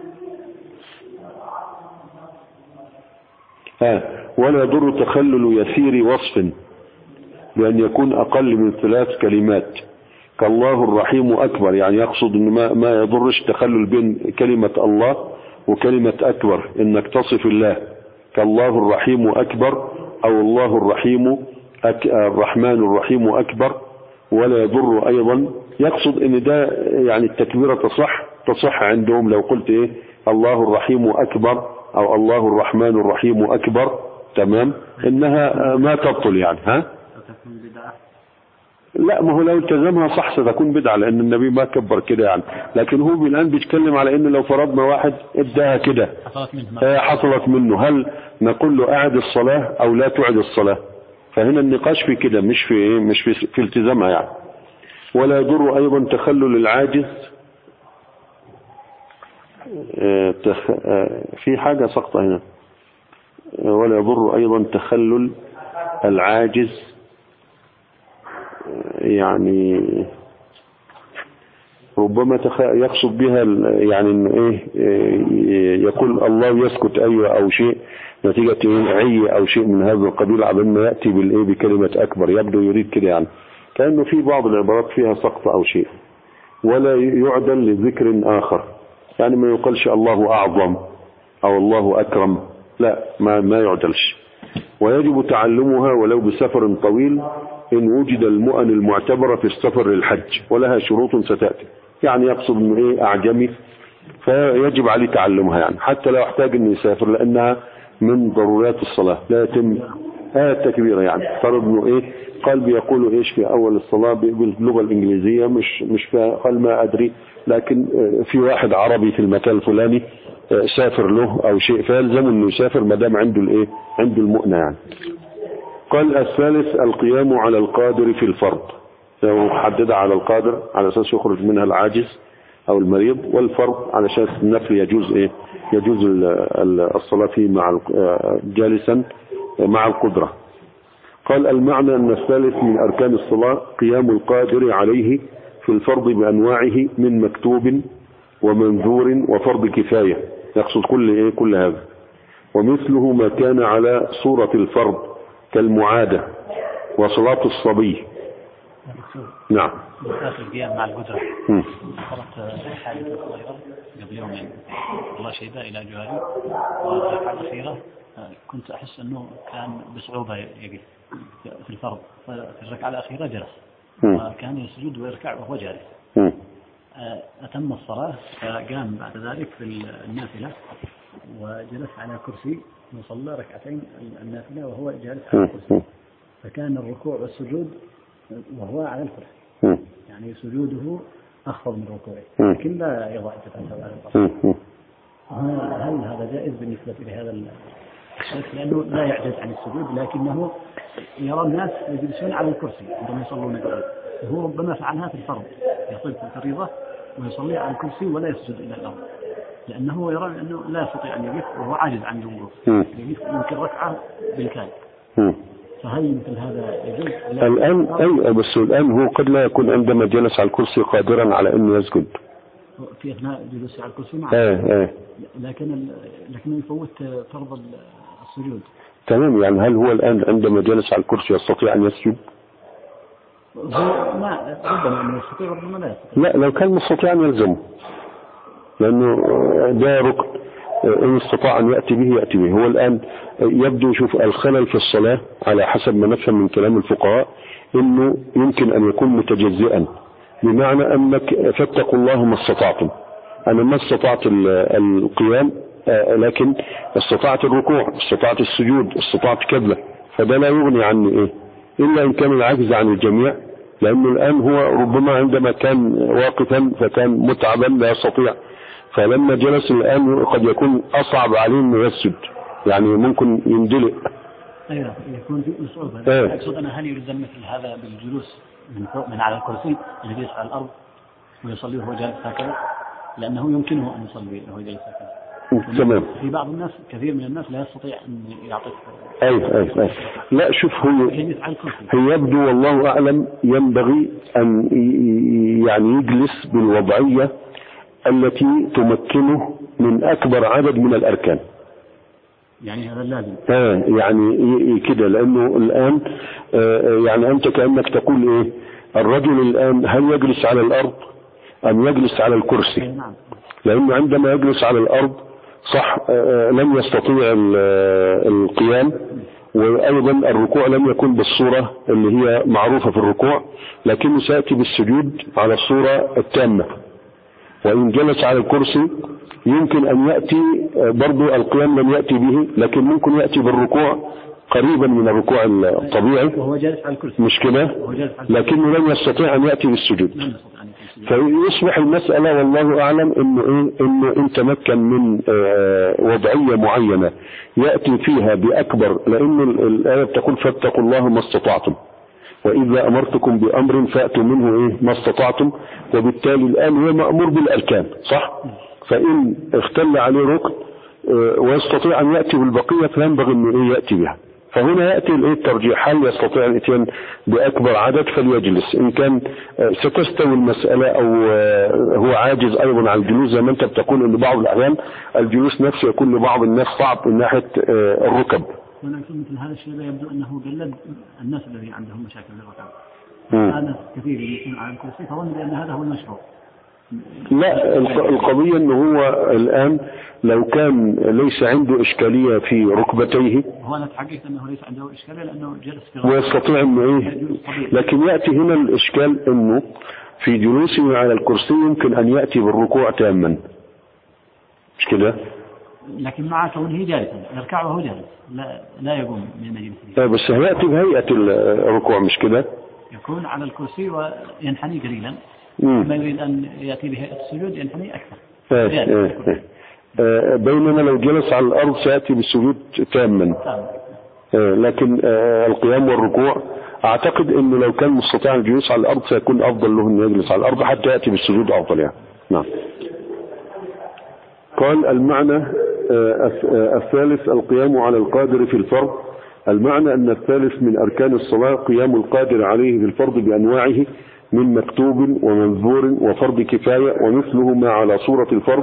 ولا يضر تخلل يسير وصف بأن يكون أقل من 3 كلمات كالله الرحيم أكبر، يعني يقصد أن ما يضرش تخلل بين كلمة الله وكلمة أكبر، إنك تصف الله كالله الرحيم أكبر أو الله الرحيم الرحمن الرحيم أكبر. ولا يضر أيضا، يقصد أن ده يعني التكبيرة تصح عندهم لو قلت الله الرحيم أكبر أو الله الرحمن الرحيم أكبر، تمام، إنها ما تبطل يعني. لا، ما هو لو التزمها صح ستكون بدعة، لأن النبي ما كبر كده يعني. لكن هو الآن بيتكلم على إن لو فرضنا واحد اداها كده حصلت منه، هل نقول له أعد الصلاة أو لا تعد الصلاة؟ فهنا النقاش في كده، مش في التزامها يعني. ولا يضر أيضا تخلل العاجز، في حاجة سقطة هنا. ولا يضر أيضا تخلل العاجز، يعني ربما يقصد بها يعني يقول الله يسكت أيوة أو شيء نتيجة عي أو شيء من هذا القبيل عبد ما يأتي بكلمة أكبر، يبدو يريد كده يعني، كأنه في بعض العبارات فيها سقط أو شيء. ولا يعدل لذكر آخر، يعني ما يقالش الله أعظم أو الله أكرم، لا ما يعدلش. ويجب تعلمها ولو بسفر طويل إن وجد المؤن المعتبرة في السفر للحج، ولها شروط ستأتي، يعني يقصد انه أعجمي فيجب عليه تعلمها يعني، حتى لو احتاج انه يسافر، لأنها من ضرورات الصلاة لا يتم التكبيرة يعني. فرض انه قال بيقولوا في أول الصلاة باللغة الإنجليزية، مش قال ما أدري، لكن في واحد عربي في المكان الفلاني سافر له أو شيء، فيلزم انه يسافر ما دام عنده عنده المؤنة يعني. قال الثالث القيام على القادر في الفرض، لو حدد على القادر على أساس يخرج منها العاجز أو المريض، والفرض على أساس النفل يجوز الصلاة فيه جالسا مع القدرة. قال المعنى أن الثالث من أركان الصلاة قيام القادر عليه في الفرض بأنواعه من مكتوب ومنذور وفرض كفاية، يقصد كل هذا. ومثله ما كان على صورة الفرض كالمعادة وصلاة الصبي. نعم. آخر القيام مع القدرة. قرأت حادثة صغيرة قبل يومين الله شهد إلى جواري، والركعة الأخيرة كنت أحس أنه كان بصعوبة يقف في الفرض، في الركعة الأخيرة جلس وكان يسجد ويركع وهو جالس. أتم الصلاة فقام بعد ذلك في النافلة وجلس على كرسي وصلى ركعتين النافلة وهو جالس على الكرسي، فكان الركوع والسجود وهو على الكرسي، يعني سجوده أخفض من ركوعه لكن لا يضع جبهته على الأرض. هل هذا جائز بالنسبة لهذا الشيخ؟ لأنه لا يعجز عن السجود لكنه يرى الناس يجلسون على الكرسي عندما يصلون الفرض، وهو ربما فعلها في الفرض، يصلي في الفريضة ويصلي على الكرسي ولا يسجد إلى الأرض، لأنه يرى أنه لا يستطيع أن يقف وهو عاجز عن الوقوف، يمكن ركعة بالكاد. فهل مثل هذا يجوز؟ الآن أي بس الآن هو قد لا يكون عندما جلس على الكرسي قادرا على أن يسجد في أثناء جلوسه على الكرسي معه. لكن يفوت فرض السجود. تمام، يعني هل هو الآن عندما جلس على الكرسي يستطيع أن يسجد؟ ما ربما أنه يستطيع وربما لا يستطيع. لا، لو كان مستطيع أن يلزمه، لأنه ده ركن إن استطاع أن يأتي به يأتي به. هو الآن يبدو شوف الخلل في الصلاة على حسب ما نفهم من كلام الفقهاء إنه يمكن أن يكون متجزئا، بمعنى أنك فاتقوا الله ما استطعتم. أنا ما استطعت القيام لكن استطعت الركوع، استطعت السجود، استطعت كذا، فده لا يغني عني إيه إلا إن كان العجز عن الجميع، لأنه الآن هو ربما عندما كان واقفا فكان متعبا لا يستطيع، فلما جلس الآن قد يكون أصعب عليه أنه يسجد، يعني ممكن يندلق. أيوة يكون في صعوبة. أقصد أنا هل يلزم مثل هذا بالجلوس من على الكرسي اللي يجلس على الأرض ويصلي وهو جالس هكذا، لأنه يمكنه أن يصلي وهو جالس هكذا. تمام. في بعض الناس كثير من الناس لا يستطيع أن يعطيك. أي. لا شوف هو يبدو والله أعلم ينبغي أن يعني يجلس بالوضعية التي تمكنه من أكبر عدد من الأركان. يعني هذا اللازم. يعني كده، لأنه الآن يعني أنت كأنك تقول إيه، الرجل الآن هل يجلس على الأرض أم يجلس على الكرسي؟ لأنه عندما يجلس على الأرض صح لم يستطيع القيام، وأيضا الركوع لم يكن بالصورة اللي هي معروفة في الركوع، لكنه سيأتي بالسجود على الصورة التامة. وإن جلس على الكرسي يمكن أن يأتي برضو القيام لم يأتي به، لكن ممكن يأتي بالركوع قريبا من الركوع الطبيعي وهو جالس على الكرسي، مش كده، لكنه لم يستطيع أن يأتي بالسجود. فيصبح المسألة والله أعلم إنه إن تمكن من وضعية معينة يأتي فيها بأكبر، لأن الآية تقول فاتقوا الله ما استطعتم، وإذا أمرتكم بأمر فأتوا منه ما استطعتم، وبالتالي الآن هو مأمور بالأركان صح؟ فإن اختل عليه ركن ويستطيع أن يأتي بالبقية فينبغي أنه يأتي بها. فهنا يأتي الترجيح، هل يستطيع الاتيان بأكبر عدد فليجلس، إن كان ستستوي المسألة أو هو عاجز أيضا عن الجلوس، زي ما أنت بتقول أن بعض الأحيان الجلوس نفسه يكون لبعض الناس صعب من ناحية الركب. ولكن مثل هذا الشيء لا يبدو أنه قلد الناس الذين عندهم مشاكل بالركب. هذا كثير يكون على الكرسي، فظن بأن هذا هو المشروع. لا، القضية أنه هو الآن لو كان ليس عنده إشكالية في ركبتيه، هو أنا تحققت أنه ليس عنده إشكالية لأنه جلس في ويستطيع أنه لكن يأتي هنا الإشكال أنه في جلوسه على الكرسي يمكن أن يأتي بالركوع تاما، مش كده؟ لكن مع كونه جالسا يركع وهو جالس لا يقوم من مجلسه. بس هيأتي بهيئة الركوع مش كده؟ يكون على الكرسي وينحني قليلا، ما يريد أن يأتي بهيئة السجود ينحني أكثر. بينما لو جلس على الأرض سيأتي بالسجود تاما. لكن القيام والركوع أعتقد أنه لو كان مستطيع الجلوس على الأرض سيكون أفضل له أن يجلس على الأرض حتى يأتي بالسجود أفضل يعني. نعم. قال المعنى الثالث القيام على القادر في الفرض المعنى أن الثالث من أركان الصلاة قيام القادر عليه في الفرض بأنواعه من مكتوب ومنذور وفرض كفاية ومثله ما على صورة الفرض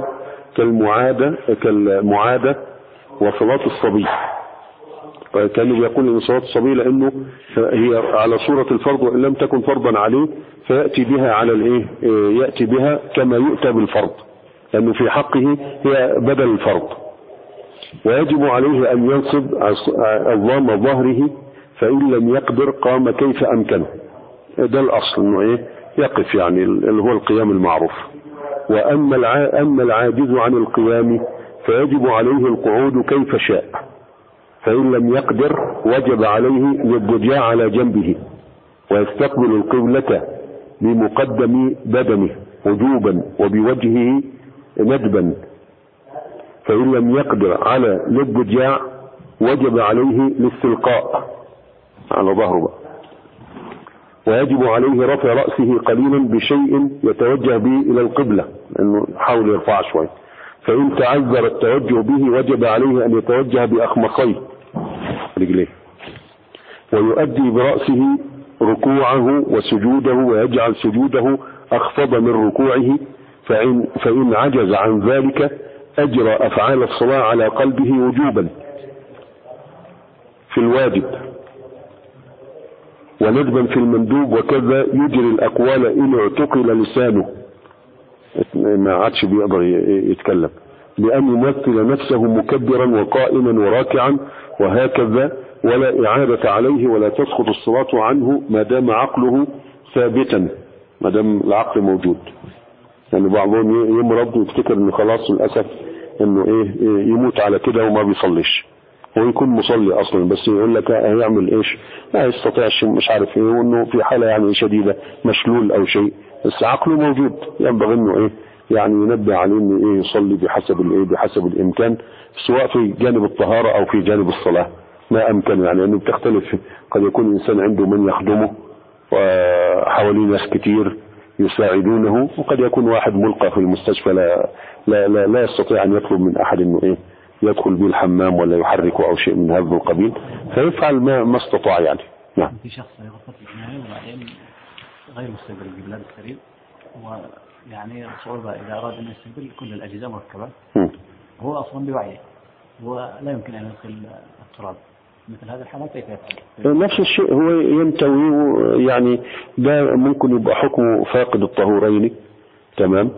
كالمعادة وصلاة الصبي. كانوا بيقول ان صلاة الصبي لانه هي على صورة الفرض وان لم تكن فرضا عليه فيأتي بها على الايه، يأتي بها كما يؤتى بالفرض لانه في حقه هي بدل الفرض. ويجب عليه ان ينصب عظام ظهره فان لم يقدر قام كيف امكنه. ده الاصل انه ايه يقف، يعني اللي هو القيام المعروف. واما العاجز عن القيام فيجب عليه القعود كيف شاء، فإن لم يقدر وجب عليه الاضطجاع على جنبه ويستقبل القبلة بمقدم بدنه وجوبا وبوجهه ندبا. فإن لم يقدر على الاضطجاع وجب عليه الاستلقاء على ظهره، ويجب عليه رفع رأسه قليلا بشيء يتوجه به إلى القبلة، لأنه حاول يرفع شوي. فإن تعذر التوجه به وجب عليه أن يتوجه بأخمصيه رجليه، ويؤدي برأسه ركوعه وسجوده ويجعل سجوده أخفض من ركوعه. فإن عجز عن ذلك أجرى أفعال الصلاة على قلبه وجوبا في الواجب وندبا في المندوب، وكذا يجري الأقوال إن اعتقل لسانه، ما عادش بيقدر يتكلم، بأن يمثل نفسه مكبرا وقائما وراكعا وهكذا، ولا إعادة عليه ولا تسقط الصلاة عنه ما دام عقله ثابتا، ما دام العقل موجود. يعني بعضهم يمرض ويفتكر انه خلاص للأسف انه ايه يموت على كده وما بيصليش، هو يكون مصلي اصلا بس يقول لك هيعمل ايش، لا يستطيعش مش عارف ايه، وانه في حالة يعني شديدة مشلول او شيء، بس عقله موجود. ينبغي انه ايه يعني ينبه عليه انه ايه يصلي بحسب الايه بحسب الامكان، سواء في جانب الطهارة او في جانب الصلاة ما امكن، يعني انه بتختلف. قد يكون الانسان عنده من يخدمه وحواليه ناس كتير يساعدونه، وقد يكون واحد ملقى في المستشفى لا يستطيع ان يطلب من احد انه ايه يدخل به الحمام ولا يحركه او شيء من هذا القبيل، فيفعل ما استطاع يعني. نعم. في شخص يغطس العناية وبعدين غير مستقبل البلاد السرير، ويعني صعوبة إذا أراد أن يستقبل كل الأجهزة مركبة، هو أصلا بوعيه ولا يمكن أن يدخل التراب، مثل هذه الحالات كيف يفعل؟ نفس الشيء هو ينتوي، يعني ده ممكن يبقى حكمه فاقد الطهورين، تمام،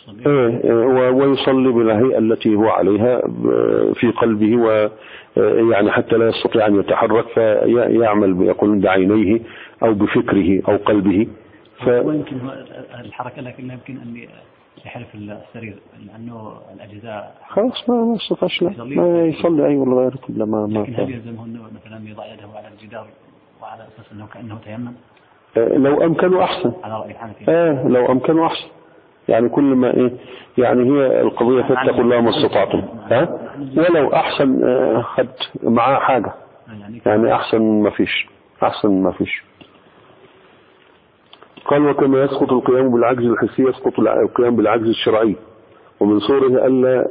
ويصلي بالهيئة التي هو عليها في قلبه، ويعني حتى لا يستطيع أن يتحرك فيعمل يقولون بعينيه أو بفكره أو قلبه. ويمكن الحركة لكن لا يمكن أن يحرف السرير لأنه الأجهزة خلاص ما استطاعش ما يصلي أي ولا غيره كله ما هل يلزمه أنه مثلا يضع يده على الجدار وعلى أساس أنه كأنه تيمم؟ لو أمكنه أحسن. على رأي الحنفي. لو أمكنه أحسن، يعني كل ما إيه يعني هي القضية فاتقوا الله ما استطعتم، ولو أحسن خد معاه حاجة، يعني أحسن ما فيش. قال وكما يسقط القيام بالعجز الحسي يسقط القيام بالعجز الشرعي، ومن صوره ألا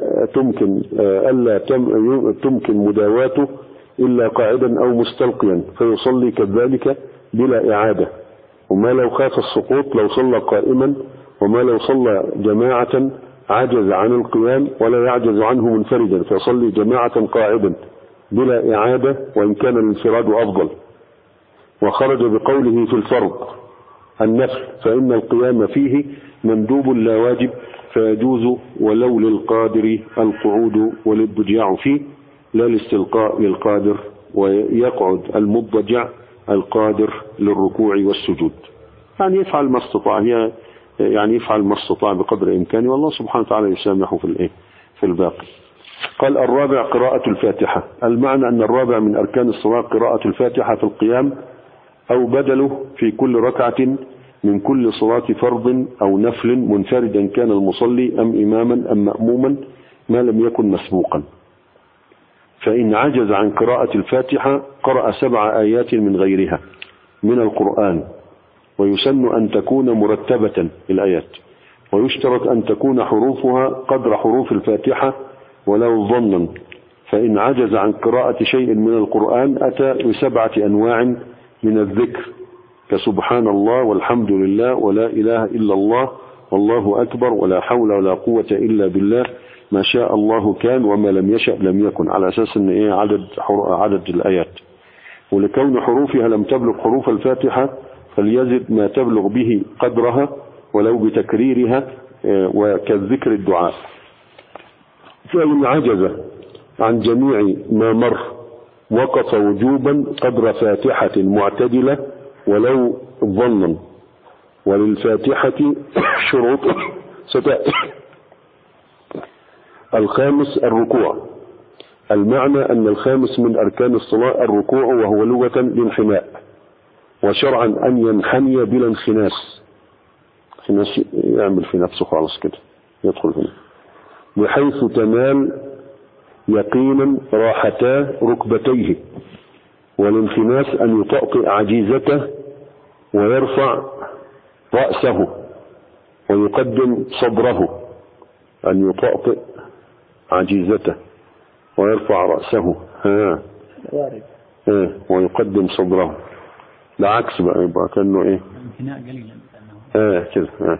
تمكن مداواته إلا قاعدا أو مستلقيا فيصلي كذلك بلا إعادة. وما لو خاف السقوط لو صلى قائما، وما لو صلى جماعة عجز عن القيام ولا يعجز عنه منفردا فيصلي جماعة قاعدا بلا إعادة وإن كان الانفراد أفضل. وخرج بقوله في الفرض النفل فإن القيام فيه مندوب لا واجب فيجوز ولو للقادر القعود والاضطجاع فيه لا الاستلقاء للقادر، ويقعد المضطجع القادر للركوع والسجود. يعني يفعل ما استطاع، يعني يفعل ما استطاع بقدر إمكانه، والله سبحانه وتعالى يسامحه في الباقي. قال الرابع قراءة الفاتحة. المعنى أن الرابع من أركان الصلاة قراءة الفاتحة في القيام أو بدله في كل ركعة من كل صلاة فرض أو نفل منفردا كان المصلي أم إماما أم مأموما ما لم يكن مسبوقا. فإن عجز عن قراءة الفاتحة قرأ 7 آيات من غيرها من القرآن، ويسن أن تكون مرتبة الآيات، ويشترط أن تكون حروفها قدر حروف الفاتحة ولو ظنا، فإن عجز عن قراءة شيء من القرآن أتى ب7 أنواع من الذكر كسبحان الله والحمد لله ولا إله إلا الله والله أكبر ولا حول ولا قوة إلا بالله ما شاء الله كان وما لم يشأ لم يكن، على أساس أن إيه عدد الآيات. ولكون حروفها لم تبلغ حروف الفاتحة فليزد ما تبلغ به قدرها ولو بتكريرها وكالذكر الدعاء. فإن عجز عن جميع ما مر وقف وجوبا قدر فاتحة معتدلة ولو ظنا. وللفاتحة شروط ستأتي. الخامس الركوع. المعنى أن الخامس من أركان الصلاة الركوع، وهو لغة الانحناء، وشرعا أن ينحني بلا انخناس، يعمل في نفسه خالص كده يدخل هنا، بحيث تنال يقينا راحتا ركبتيه. والانخناس أن يطأطئ عجيزته ويرفع رأسه ويقدم صدره، أن يطأطئ عجيزته ويرفع رأسه ويقدم صدره. العكس بقى يبقى كأنه ايه انحناء قليلا كده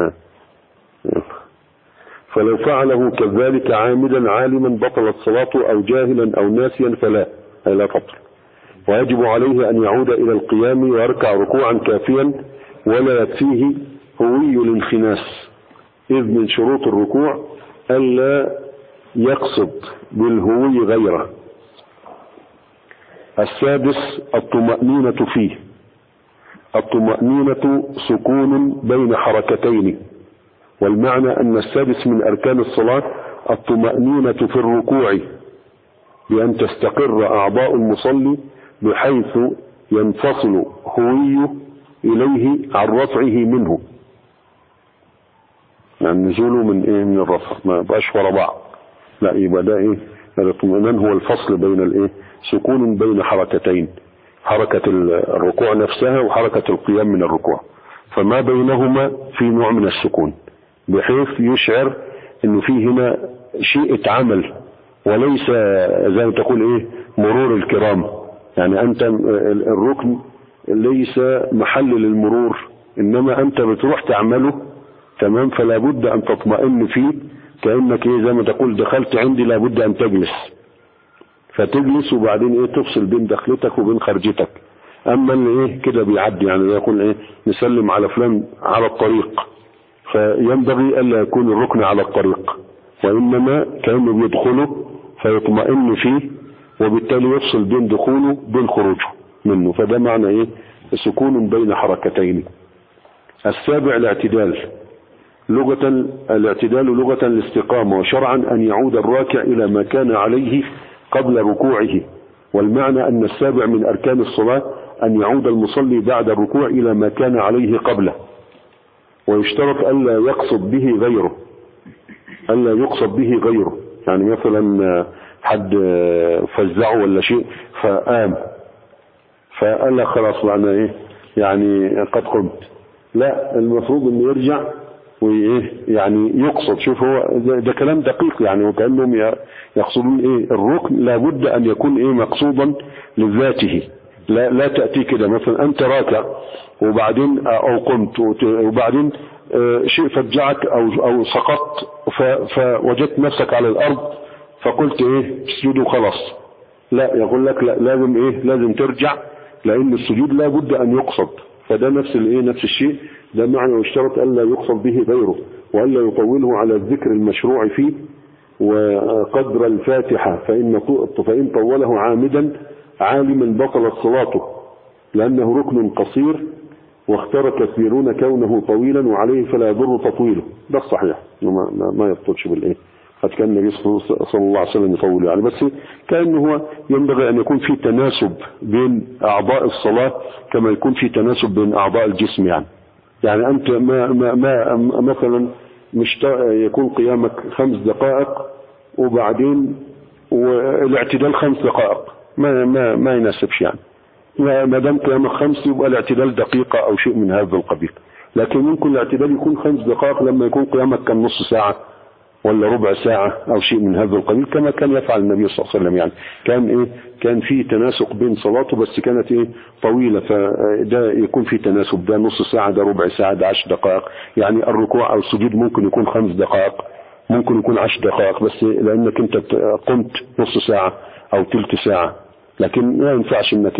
فلو فعله كذلك عامدا عالما بطلت صلاته أو جاهلا أو ناسيا فلا تبطل. ويجب عليه أن يعود إلى القيام ويركع ركوعا كافيا ولا يكفيه هوي الانخناس، إذ من شروط الركوع ألا يقصد بالهوي غيره. السادس الطمأنينة فيه. الطمأنينة سكون بين حركتين، والمعنى أن السادس من أركان الصلاة الطمأنينة في الركوع، بأن تستقر أعضاء المصلي بحيث ينفصل هويه إليه عن رفعه منه، يعني نزوله من الرفع، ما بقاش ورا بعض، لا يبقى ده الاطمئنان هو الفصل بين سكون بين حركتين، حركة الركوع نفسها وحركة القيام من الركوع، فما بينهما في نوع من السكون بحيث يشعر انه فيه هنا شيء اتعمل وليس زي ما تقول مرور الكرام. يعني انت الركن ليس محل للمرور، انما انت بتروح تعمله تمام، فلا بد ان تطمئن فيه، كأنك زي ما تقول دخلت عندي لابد ان تجلس، فتجلس وبعدين تفصل بين دخلتك وبين خرجتك. اما اللي كده بيعدي، يعني يقول نسلم على فلان على الطريق، فينبغي الا يكون الركن على الطريق، وانما كأنه بيدخله فيطمئن فيه، وبالتالي يفصل بين دخوله بين خروجه منه، فده معنى سكون بين حركتين. السابع الاعتدال. الاعتدال لغة الاستقامة، وشرعا أن يعود الراكع إلى ما كان عليه قبل ركوعه، والمعنى أن السابع من أركان الصلاة أن يعود المصلي بعد الركوع إلى ما كان عليه قبله، ويشترط ألا يقصد به غيره، يعني مثلا حد فزعه ولا شيء فقام فقال خلاص أنا يعني قد قمت، لا، المفروض انه يرجع يعني يقصد. شوف هو ده كلام دقيق، يعني وكأنهم يقصدون الركن لابد ان يكون مقصودا لذاته، لا تأتي كده مثلا انت راكع وبعدين او قمت وبعدين شيء فجعك او سقطت فوجدت نفسك على الارض فقلت اسجد وخلاص، لا، يقول لك لا، لازم ترجع، لان السجود لابد ان يقصد. فده نفس الشيء، ده معنى واشترط ألا يقصد به غيره، وألا يطوله على الذكر المشروع فيه. وقدر الفاتحة فإن طوله عامدا عالما بطلت صلاته، لأنه ركن قصير، واختار كثيرون كونه طويلا وعليه فلا يضر تطويله. ده الصحيح، ما يبطلش قد كان النبي صلى الله عليه وسلم يطول يعني، بس كأنه هو ينبغي أن يكون في تناسب بين أعضاء الصلاة كما يكون في تناسب بين أعضاء الجسم. يعني أنت ما مثلا مش يكون قيامك 5 دقائق وبعدين والاعتدال 5 دقائق، ما يناسبش يعني. ما دام قيامك 5 يبقى الاعتدال دقيقة أو شيء من هذا القبيل، لكن ممكن الاعتدال يكون 5 دقائق لما يكون قيامك كان نص ساعة ولا ربع ساعة أو شيء من هذا القبيل، كما كان يفعل النبي صلى الله عليه وسلم. يعني كان في تناسق بين صلاته، بس كانت طويلة، فده يكون في تناسب، ده نص ساعة، ده ربع ساعة، ده 10 دقائق. يعني الركوع أو السجود ممكن يكون 5 دقائق، ممكن يكون 10 دقائق، بس لأنك أنت قمت نص ساعة أو ثلث ساعة. لكن ما ينفعش أنك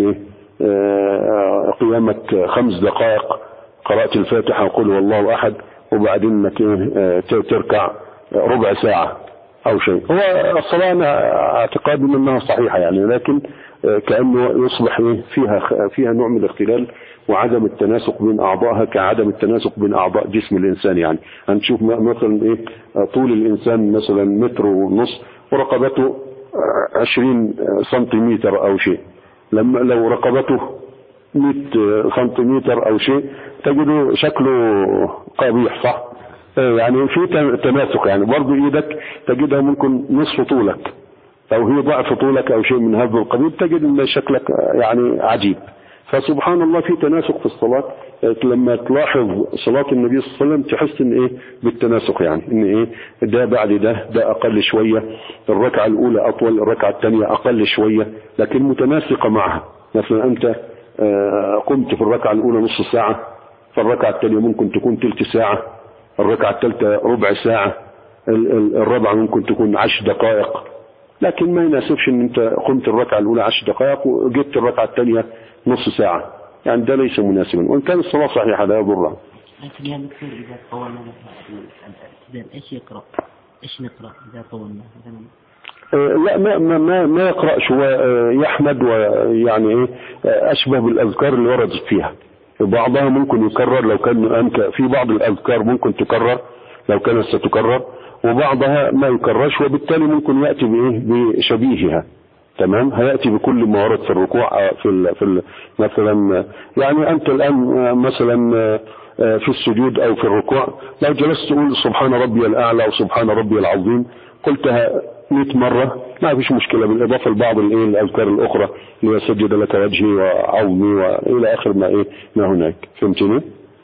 قيامك 5 دقائق قرأت الفاتحة وقل والله أحد، وبعدين انك تركع ربع ساعة او شيء. هو الصلاة انا اعتقاد انها صحيحة يعني، لكن كأنه يصبح فيها نوع من الاختلال وعدم التناسق بين اعضائها كعدم التناسق بين اعضاء جسم الانسان. يعني هنشوف مثلا طول الانسان مثلا 1.5 متر ورقبته 20 سنتيمتر او شيء، لو رقبته 100 سنتيمتر او شيء تجده شكله قبيح، صح؟ يعني في تناسق. يعني برضو ايدك تجدها ممكن نصف طولك، او هي ضعف طولك او شيء من هذا القبيل، تجد ان شكلك يعني عجيب. فسبحان الله في تناسق في الصلاة. لما تلاحظ صلاة النبي صلى الله عليه وسلم تحس ان بالتناسق، يعني ان ده بعد ده اقل شوية، الركعة الاولى اطول، الركعة الثانية اقل شوية، لكن متناسقة معها. مثلا انت قمت في الركعة الاولى نص ساعة، فالركعة الثانية ممكن تكون ثلث ساعة، الركعة الثالثة ربع ساعة، الرابعة ممكن تكون 10 دقائق. لكن ما يناسبش ان انت قمت الركعة الاولى 10 دقائق وجبت الركعة الثانية نص ساعة، يعني ده ليس مناسبا، وان كان الصلاة صحيحة لا يضرها. لكن يا دكتور اذا طولنا الاعتدال ايش يقرأ؟ ايش نقرأ اذا طولنا؟ لا ما يقرأش، هو يحمد، ويعني أشبه بالأذكار اللي وردت فيها. بعضها ممكن يكرر لو كان في بعض الأذكار ممكن تكرر لو كانت ستكرر، وبعضها ما يكررش، وبالتالي ممكن يأتي بشبيهها. تمام، هيأتي بكل ما ورد في الركوع في مثلا. يعني أنت الآن مثلا في السجود أو في الركوع لو جلست تقول سبحان ربي الأعلى وسبحان ربي العظيم، قلتها 100 مرة ما فيش مشكلة، بالإضافة لبعض الأذكار الأخرى اللي سجد لك وجهي وعظمي وإلى آخر ما هناك. فهمتني؟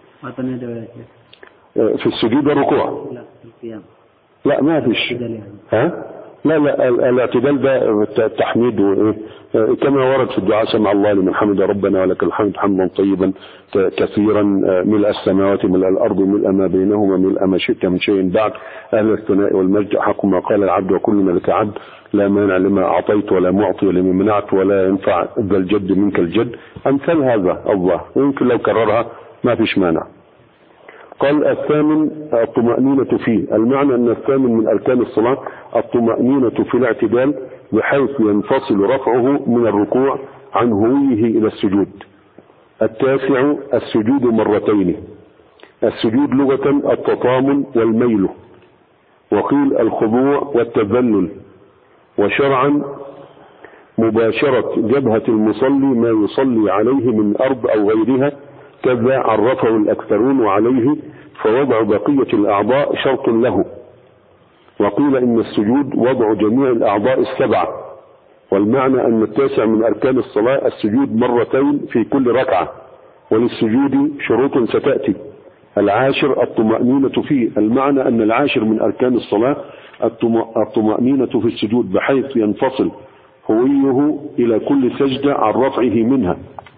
في السجود والركوع لا في القيام لا ما فيش. لا الاعتدال ده التحميد كما ورد في الدعاء سمع الله لمن حمد ربنا ولك الحمد حمدا طيبا كثيرا ملء السماوات ملء الأرض ملء ما بينهما ملء ما شئت من شيء بعد أهل الثناء والمجد حق ما قال العبد وكلنا لك عبد لا مانع لما أعطيت ولا معطي لما منعت ولا ينفع ذا الجد منك الجد. أمثال هذا الله يمكن لو كررها ما فيش مانع. قال الثامن الطمأنينة فيه، المعنى أن الثامن من أركان الصلاة الطمأنينة في الاعتدال بحيث ينفصل رفعه من الركوع عن هويه إلى السجود. التاسع السجود مرتين. السجود لغة التطامن والميل، وقيل الخضوع والتذلل، وشرعا مباشرة جبهة المصلي ما يصلي عليه من أرض أو غيرها، كذا عرفه الأكثرون وعليه فوضع بقية الأعضاء شرط له. وقيل إن السجود وضع جميع الأعضاء السبعة، والمعنى أن التاسع من أركان الصلاة السجود مرتين في كل ركعة، وللسجود شروط ستأتي. العاشر الطمأنينة فيه، المعنى أن العاشر من أركان الصلاة الطمأنينة في السجود بحيث ينفصل هويه إلى كل سجدة عن رفعه منها.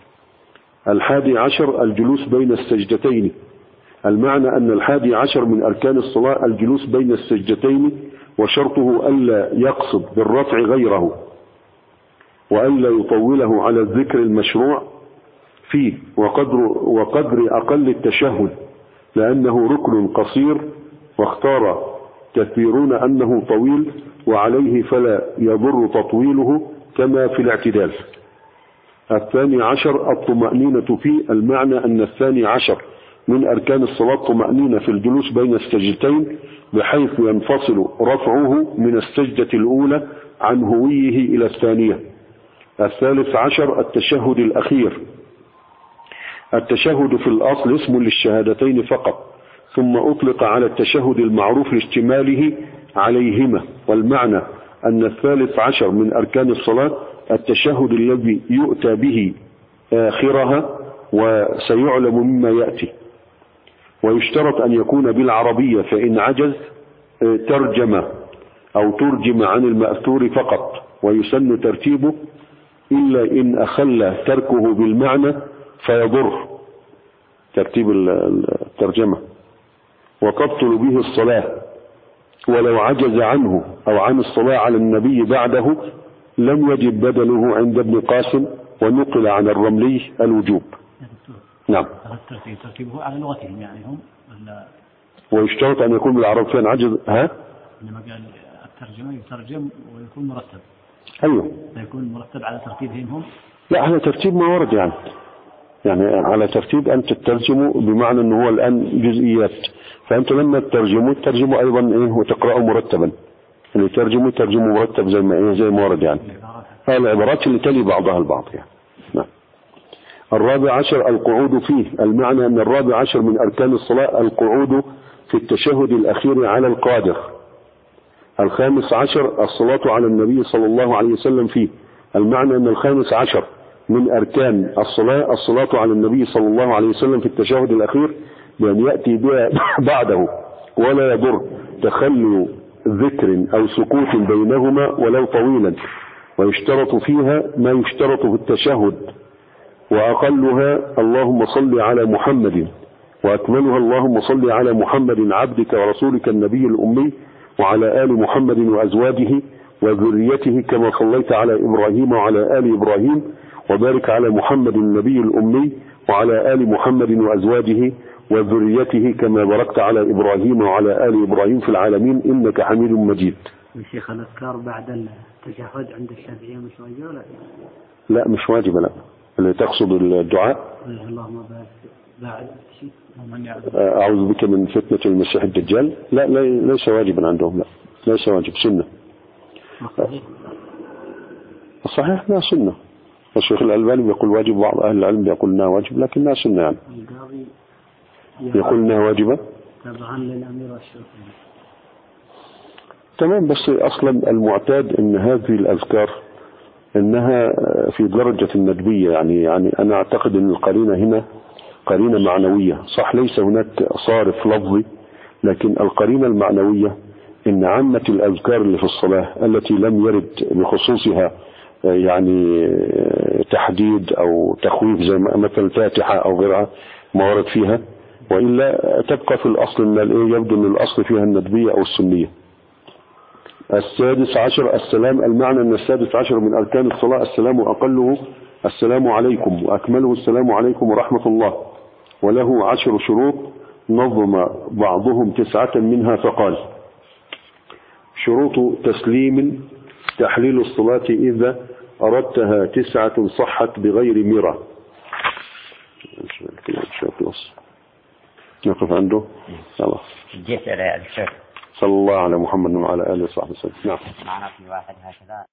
11 الجلوس بين السجدتين، المعنى أن 11 من أركان الصلاة الجلوس بين السجدتين، وشرطه ألا يقصد بالرفع غيره، وألا يطوله على الذكر المشروع فيه، وقدر أقل التشهد لأنه ركن قصير، واختار كثيرون أنه طويل وعليه فلا يضر تطويله كما في الاعتدال. 12 الطمأنينة فيه، المعنى أن 12 من أركان الصلاة طمأنينة في الجلوس بين السجدتين بحيث ينفصل رفعه من السجدة الأولى عن هويه إلى الثانية. 13 التشهد الأخير. التشهد في الأصل اسم للشهادتين فقط، ثم أطلق على التشهد المعروف لاشتماله عليهما، والمعنى أن 13 من أركان الصلاة التشهد الذي يؤتى به آخرها، وسيعلم مما يأتي. ويشترط أن يكون بالعربية، فإن عجز ترجم أو ترجم عن المأثور فقط، ويسن ترتيبه إلا إن أخل تركه بالمعنى فيضر ترتيب الترجمة، وتبطل به الصلاة، ولو عجز عنه أو عن الصلاة على النبي بعده لم يجب بدله عند ابن قاسم، ونقل عن الرملي الوجوب. نعم. ترتيبه على لغتهم يعني هم ويشترط أن يكون بالعربية عجز. إنما قال الترجمة يترجم ويكون مرتب. أيوه. يكون مرتب على ترتيبهم هم. لا، على ترتيب ما ورد يعني على ترتيب أنت تترجمه بمعنى أنه هو الآن جزئيات، فأنت لما تترجمه أيضا وتقرأه مرتبا، اللي ترجمه مرتب زي ما ورد يعني. العبارات اللي تلي بعضها البعض يعني. نعم. الرابع عشر القعود فيه، المعنى أن الرابع عشر من أركان الصلاة القعود في التشهد الأخير على القادر. الخامس عشر الصلاة على النبي صلى الله عليه وسلم فيه، المعنى أن الخامس عشر من أركان الصلاة على النبي صلى الله عليه وسلم في التشهد الأخير بأن يأتي بها بعده، ولا يضر تخلي ذكر أو سكوت بينهما ولو طويلا، ويشترط فيها ما يشترط في التشهد، وأقلها اللهم صل على محمد، وأكملها اللهم صل على محمد عبدك ورسولك النبي الأمي وعلى آل محمد وأزواجه وذريته كما صليت على إبراهيم وعلى آل إبراهيم، وبارك على محمد النبي الأمي وعلى آل محمد وأزواجه وذريته كما باركت على إبراهيم وعلى آل إبراهيم في العالمين إنك حميد مجيد. الشيخ الأذكار بعد التشهد عند الشافعية مش واجبة ولا؟ لا مش واجبة، لا. اللي تقصد الدعاء اللهم بارك أعوذ بك من فتنة المسيح الدجال، لا ليس واجبا عندهم، لا ليس واجب، سنة. الصحيح لا سنة. الشيخ الألباني يقول واجب، بعض أهل العلم يقول إنها واجب لكنها سنة يعني. يقول إنها واجبة تبعا للأمير والشيخ. تمام، بس أصلا المعتاد إن هذه الأذكار إنها في درجة الندبية، يعني أنا أعتقد إن القرينة هنا قرينة معنوية، صح ليس هناك صارف لفظي، لكن القرينة المعنوية إن عامة الأذكار اللي في الصلاة التي لم يرد بخصوصها يعني تحديد أو تخويف زي مثل الفاتحة أو غيرها ما ورد فيها، وإلا تبقى في الأصل إن يبدو أن الأصل فيها الندبية أو السنية. السادس عشر السلام، المعنى أن السادس عشر من أركان الصلاة السلام، أقله السلام عليكم، وأكمله السلام عليكم ورحمة الله، وله 10 شروط نظم بعضهم 9 منها فقال: شروط تسليم تحليل الصلاة إذا أردتها 9 صحت بغير مرة. نقف عنده. صلى الله على محمد وعلى آله وصحبه وسلم. نعم. معنا في واحد هكذا.